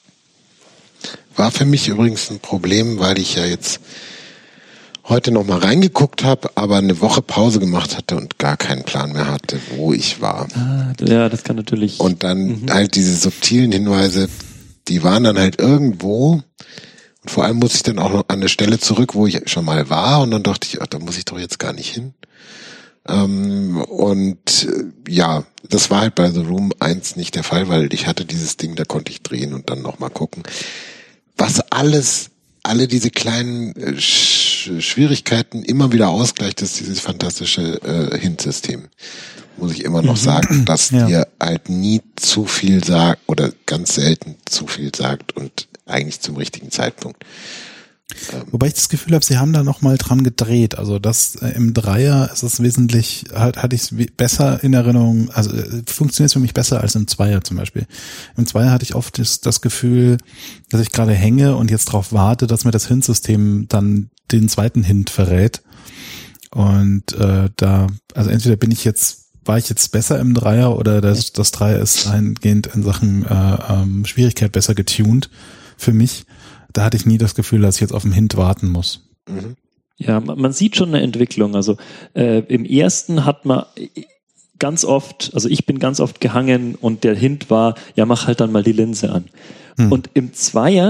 War für mich übrigens ein Problem, weil ich ja jetzt heute noch mal reingeguckt habe, aber eine Woche Pause gemacht hatte und gar keinen Plan mehr hatte, wo ich war. Ah, ja, das kann natürlich. Und dann mhm. halt diese subtilen Hinweise, die waren dann halt irgendwo. Und vor allem muss ich dann auch noch an eine Stelle zurück, wo ich schon mal war. Und dann dachte ich, ach, da muss ich doch jetzt gar nicht hin. Ähm, und äh, ja, das war halt bei The Room eins nicht der Fall, weil ich hatte dieses Ding, da konnte ich drehen und dann noch mal gucken. Was alles, alle diese kleinen äh, Sch- Schwierigkeiten immer wieder ausgleicht, ist dieses fantastische äh, Hint-System. Muss ich immer noch sagen, dass ja. dir halt nie zu viel sagt oder ganz selten zu viel sagt und eigentlich zum richtigen Zeitpunkt. Ähm. Wobei ich das Gefühl habe, sie haben da noch mal dran gedreht. Also das äh, im Dreier ist es wesentlich, halt hatte ich es besser in Erinnerung, also äh, funktioniert es für mich besser als im Zweier zum Beispiel. Im Zweier hatte ich oft das, das Gefühl, dass ich gerade hänge und jetzt darauf warte, dass mir das Hint-System dann den zweiten Hint verrät. Und äh, da, also entweder bin ich jetzt war ich jetzt besser im Dreier oder das, das Dreier ist eingehend in Sachen äh, ähm, Schwierigkeit besser getuned für mich. Da hatte ich nie das Gefühl, dass ich jetzt auf den Hint warten muss. Mhm. Ja, man, man sieht schon eine Entwicklung. Also äh, im ersten hat man ganz oft, also ich bin ganz oft gehangen und der Hint war, ja, mach halt dann mal die Linse an. Mhm. Und im Zweier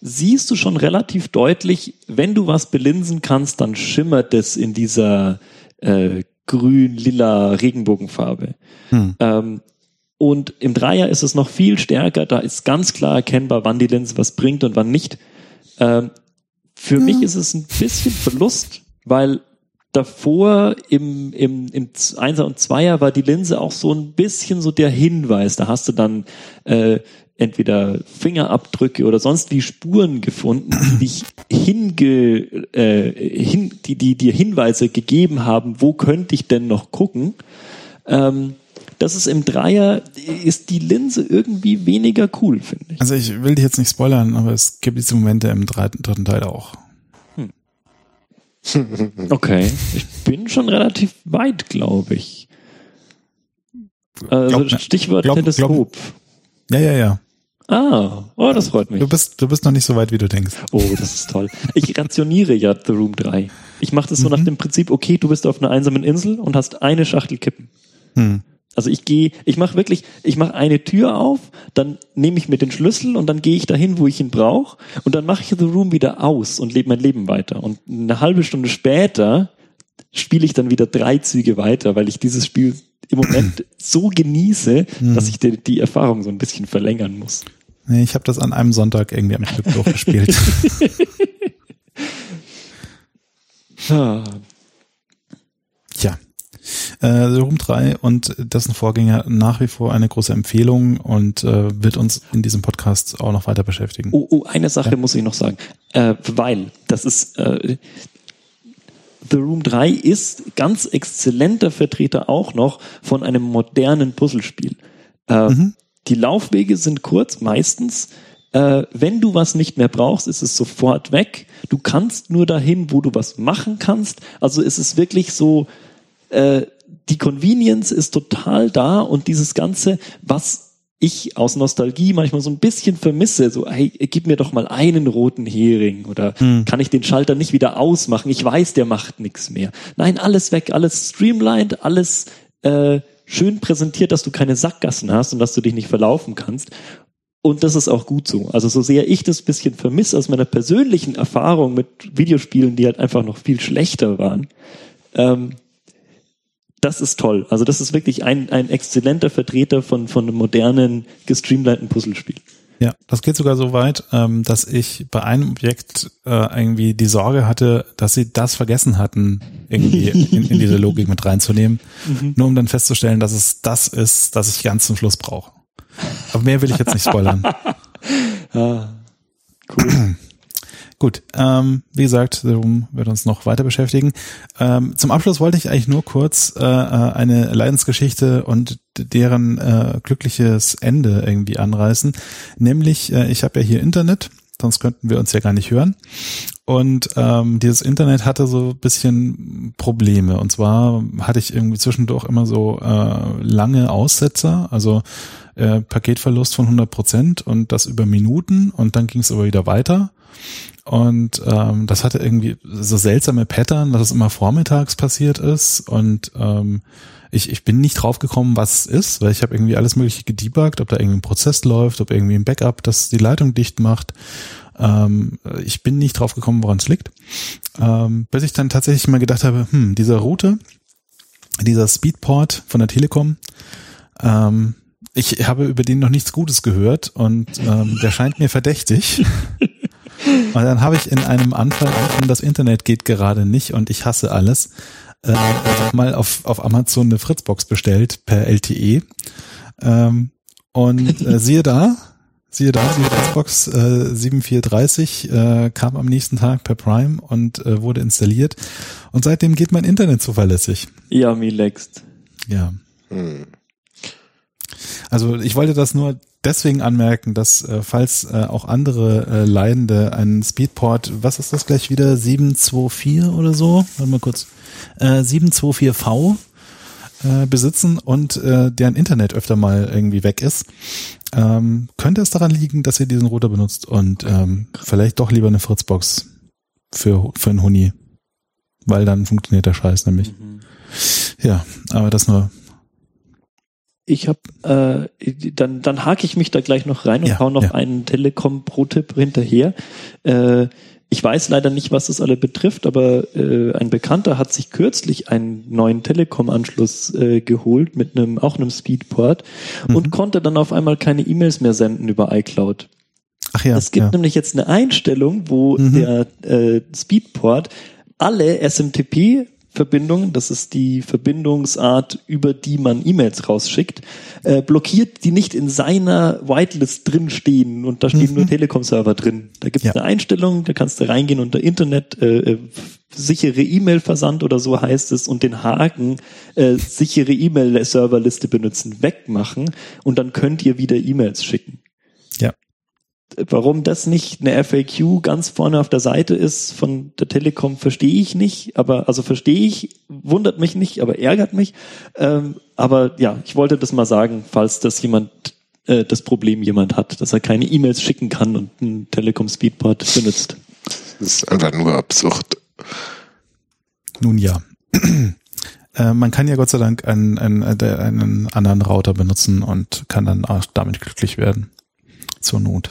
siehst du schon relativ deutlich, wenn du was belinsen kannst, dann schimmert es in dieser äh, grün-lila Regenbogenfarbe. Hm. Ähm, und im Dreier ist es noch viel stärker, da ist ganz klar erkennbar, wann die Linse was bringt und wann nicht. Ähm, für ja. mich ist es ein bisschen Verlust, weil davor im, im, im Einser und Zweier war die Linse auch so ein bisschen so der Hinweis. Da hast du dann äh, entweder Fingerabdrücke oder sonst wie Spuren gefunden, die dich hinge, äh, hin, die, die dir Hinweise gegeben haben, wo könnte ich denn noch gucken. Ähm, das ist im Dreier, ist die Linse irgendwie weniger cool, finde ich. Also ich will dich jetzt nicht spoilern, aber es gibt diese Momente im dritten, dritten Teil auch. Okay, ich bin schon relativ weit, glaube ich. Also glaub, Stichwort glaub, Teleskop. Glaub, ja, ja, ja. Ah, oh, das freut mich. Du bist, du bist noch nicht so weit, wie du denkst. Oh, das ist toll. Ich rationiere ja The Room drei. Ich mache das so mhm. nach dem Prinzip, okay, du bist auf einer einsamen Insel und hast eine Schachtel Kippen. Hm. Also ich gehe, ich mache wirklich, ich mache eine Tür auf, dann nehme ich mir den Schlüssel und dann gehe ich dahin, wo ich ihn brauche und dann mache ich The Room wieder aus und lebe mein Leben weiter. Und eine halbe Stunde später spiele ich dann wieder drei Züge weiter, weil ich dieses Spiel im Moment so genieße, hm. dass ich die, die Erfahrung so ein bisschen verlängern muss. Nee, ich habe das an einem Sonntag irgendwie am Stück durchgespielt. ah. Tja. Äh, The Room drei und dessen Vorgänger nach wie vor eine große Empfehlung und äh, wird uns in diesem Podcast auch noch weiter beschäftigen. Oh, oh eine Sache ja. muss ich noch sagen, äh, weil das ist äh, The Room drei ist ganz exzellenter Vertreter auch noch von einem modernen Puzzlespiel. Äh, mhm. Die Laufwege sind kurz, meistens. Äh, wenn du was nicht mehr brauchst, ist es sofort weg. Du kannst nur dahin, wo du was machen kannst. Also ist es wirklich so, äh, die Convenience ist total da und dieses Ganze, was ich aus Nostalgie manchmal so ein bisschen vermisse, so, hey, gib mir doch mal einen roten Hering oder hm. kann ich den Schalter nicht wieder ausmachen? Ich weiß, der macht nichts mehr. Nein, alles weg, alles streamlined, alles äh, schön präsentiert, dass du keine Sackgassen hast und dass du dich nicht verlaufen kannst. Und das ist auch gut so. Also so sehr ich das bisschen vermisse aus meiner persönlichen Erfahrung mit Videospielen, die halt einfach noch viel schlechter waren, ähm, das ist toll. Also das ist wirklich ein, ein exzellenter Vertreter von, von einem modernen, gestreamlinten Puzzlespiel. Ja, das geht sogar so weit, ähm, dass ich bei einem Objekt äh, irgendwie die Sorge hatte, dass sie das vergessen hatten, irgendwie in, in diese Logik mit reinzunehmen, mhm. nur um dann festzustellen, dass es das ist, das ich ganz zum Schluss brauche. Aber mehr will ich jetzt nicht spoilern. ah, cool. Gut, ähm, wie gesagt, darum wird uns noch weiter beschäftigen. Ähm, zum Abschluss wollte ich eigentlich nur kurz äh, eine Leidensgeschichte und deren äh, glückliches Ende irgendwie anreißen. Nämlich, äh, ich habe ja hier Internet, sonst könnten wir uns ja gar nicht hören. Und ähm, dieses Internet hatte so ein bisschen Probleme. Und zwar hatte ich irgendwie zwischendurch immer so äh, lange Aussetzer, also äh, Paketverlust von hundert Prozent und das über Minuten und dann ging es aber wieder weiter. Und ähm, das hatte irgendwie so seltsame Pattern, dass es immer vormittags passiert ist und ähm, ich ich bin nicht drauf gekommen, was es ist, weil ich habe irgendwie alles mögliche gedebuggt, ob da irgendwie ein Prozess läuft, ob irgendwie ein Backup, das die Leitung dicht macht. Ähm, ich bin nicht drauf gekommen, woran es liegt. Ähm, bis ich dann tatsächlich mal gedacht habe, hm, dieser Router, dieser Speedport von der Telekom, ähm, ich habe über den noch nichts Gutes gehört und ähm, der scheint mir verdächtig. Und dann habe ich in einem Anfall, das Internet geht gerade nicht und ich hasse alles, äh, mal auf, auf Amazon eine Fritzbox bestellt per L T E. Ähm, und äh, siehe da, siehe da, die Fritzbox äh, sieben vier drei null äh, kam am nächsten Tag per Prime und äh, wurde installiert. Und seitdem geht mein Internet zuverlässig. Ja, mir leckst. Ja. Hm. Also ich wollte das nur deswegen anmerken, dass äh, falls äh, auch andere äh, Leidende einen Speedport, was ist das gleich wieder, sieben zwei vier oder so, warte mal kurz, äh, sieben zwei vier V äh, besitzen und äh, deren Internet öfter mal irgendwie weg ist, ähm, könnte es daran liegen, dass ihr diesen Router benutzt und ähm, vielleicht doch lieber eine Fritzbox für, für einen Huni, weil dann funktioniert der Scheiß nämlich. Mhm. Ja, aber das nur Ich habe, äh, dann, dann hake ich mich da gleich noch rein und ja, hau noch ja. einen Telekom-Pro-Tipp hinterher. Äh, ich weiß leider nicht, was das alle betrifft, aber äh, ein Bekannter hat sich kürzlich einen neuen Telekom-Anschluss äh, geholt mit einem auch einem Speedport mhm. und konnte dann auf einmal keine E-Mails mehr senden über iCloud. Ach ja. Es gibt ja. nämlich jetzt eine Einstellung, wo mhm. der äh, Speedport alle S M T P-Verbindungen, das ist die Verbindungsart, über die man E-Mails rausschickt, äh, blockiert, die nicht in seiner Whitelist drin stehen und da stehen mhm. nur Telekom-Server drin. Da gibt es ja. eine Einstellung, da kannst du reingehen unter Internet, äh, sichere E-Mail-Versand oder so heißt es und den Haken äh, sichere E-Mail-Serverliste benutzen, wegmachen und dann könnt ihr wieder E-Mails schicken. Ja. Warum das nicht eine F A Q ganz vorne auf der Seite ist von der Telekom, verstehe ich nicht. Aber also verstehe ich, wundert mich nicht, aber ärgert mich. Ähm, aber ja, ich wollte das mal sagen, falls das jemand äh, das Problem jemand hat, dass er keine E-Mails schicken kann und einen Telekom Speedport benutzt. Das ist einfach nur absurd. Nun ja. äh, man kann ja Gott sei Dank einen, einen, einen anderen Router benutzen und kann dann auch damit glücklich werden. Zur Not.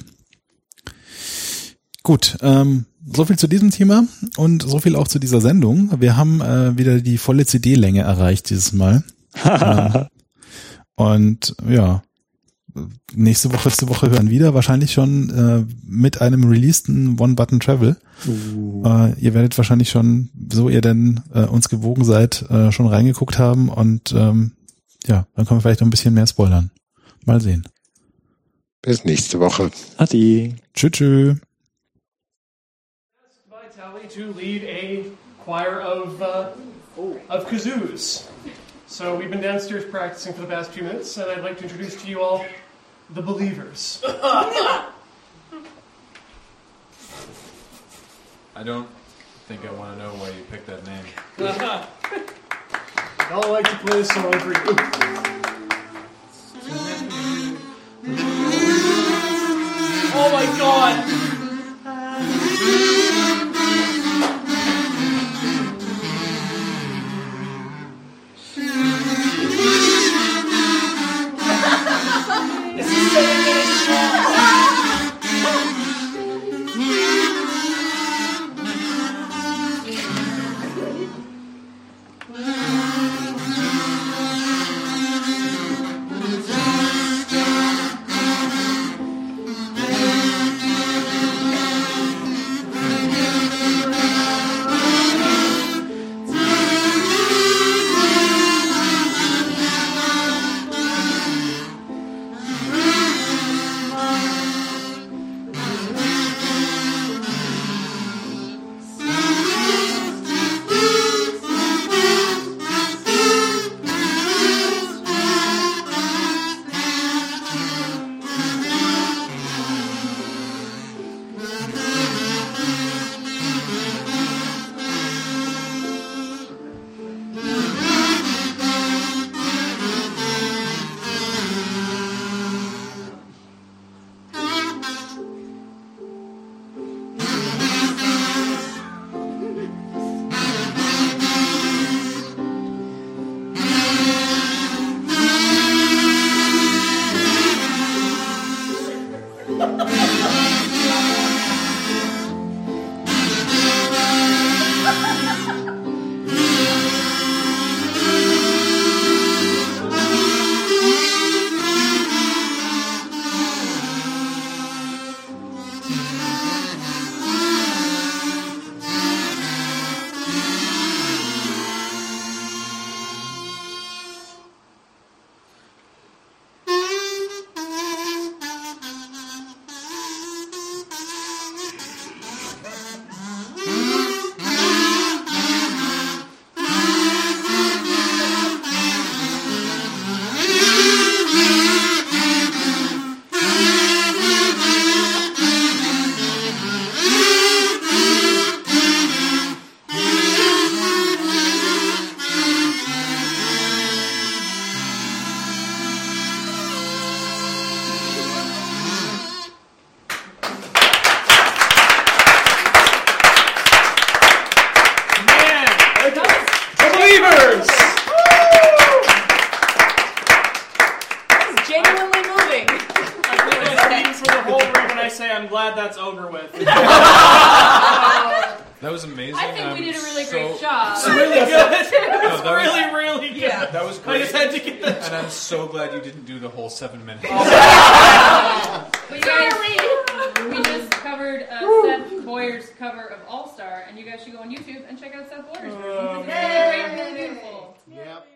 Gut, ähm, so viel zu diesem Thema und so viel auch zu dieser Sendung. Wir haben äh, wieder die volle C D-Länge erreicht dieses Mal. ähm, und ja, nächste Woche, nächste Woche hören wieder, wahrscheinlich schon äh, mit einem releaseden One-Button-Travel. Uh. Äh, ihr werdet wahrscheinlich schon, so ihr denn äh, uns gewogen seid, äh, schon reingeguckt haben und ähm, ja, dann können wir vielleicht noch ein bisschen mehr spoilern. Mal sehen. Bis nächste Woche. Adi. Tschüss. Tschüss. To lead a choir of uh, of kazoos. So we've been downstairs practicing for the past few minutes, and I'd like to introduce to you all the Believers. I don't think I want to know why you picked that name. I'd like to play this song for you. Oh my God! This is seven minutes long. going. I feel like I'm speaking for the whole room when I say I'm glad that's over with. That was amazing. I think I'm we did a really so, great job. It's really good. No, It's that was- really, really good. Yeah. That was I great. just had to get that. And I'm so glad you didn't do the whole seven minutes. But you guys, we just covered uh, Seth Boyer's cover of All Star, and you guys should go on YouTube and check out Seth Boyer's version. It's really great and really beautiful. Yep.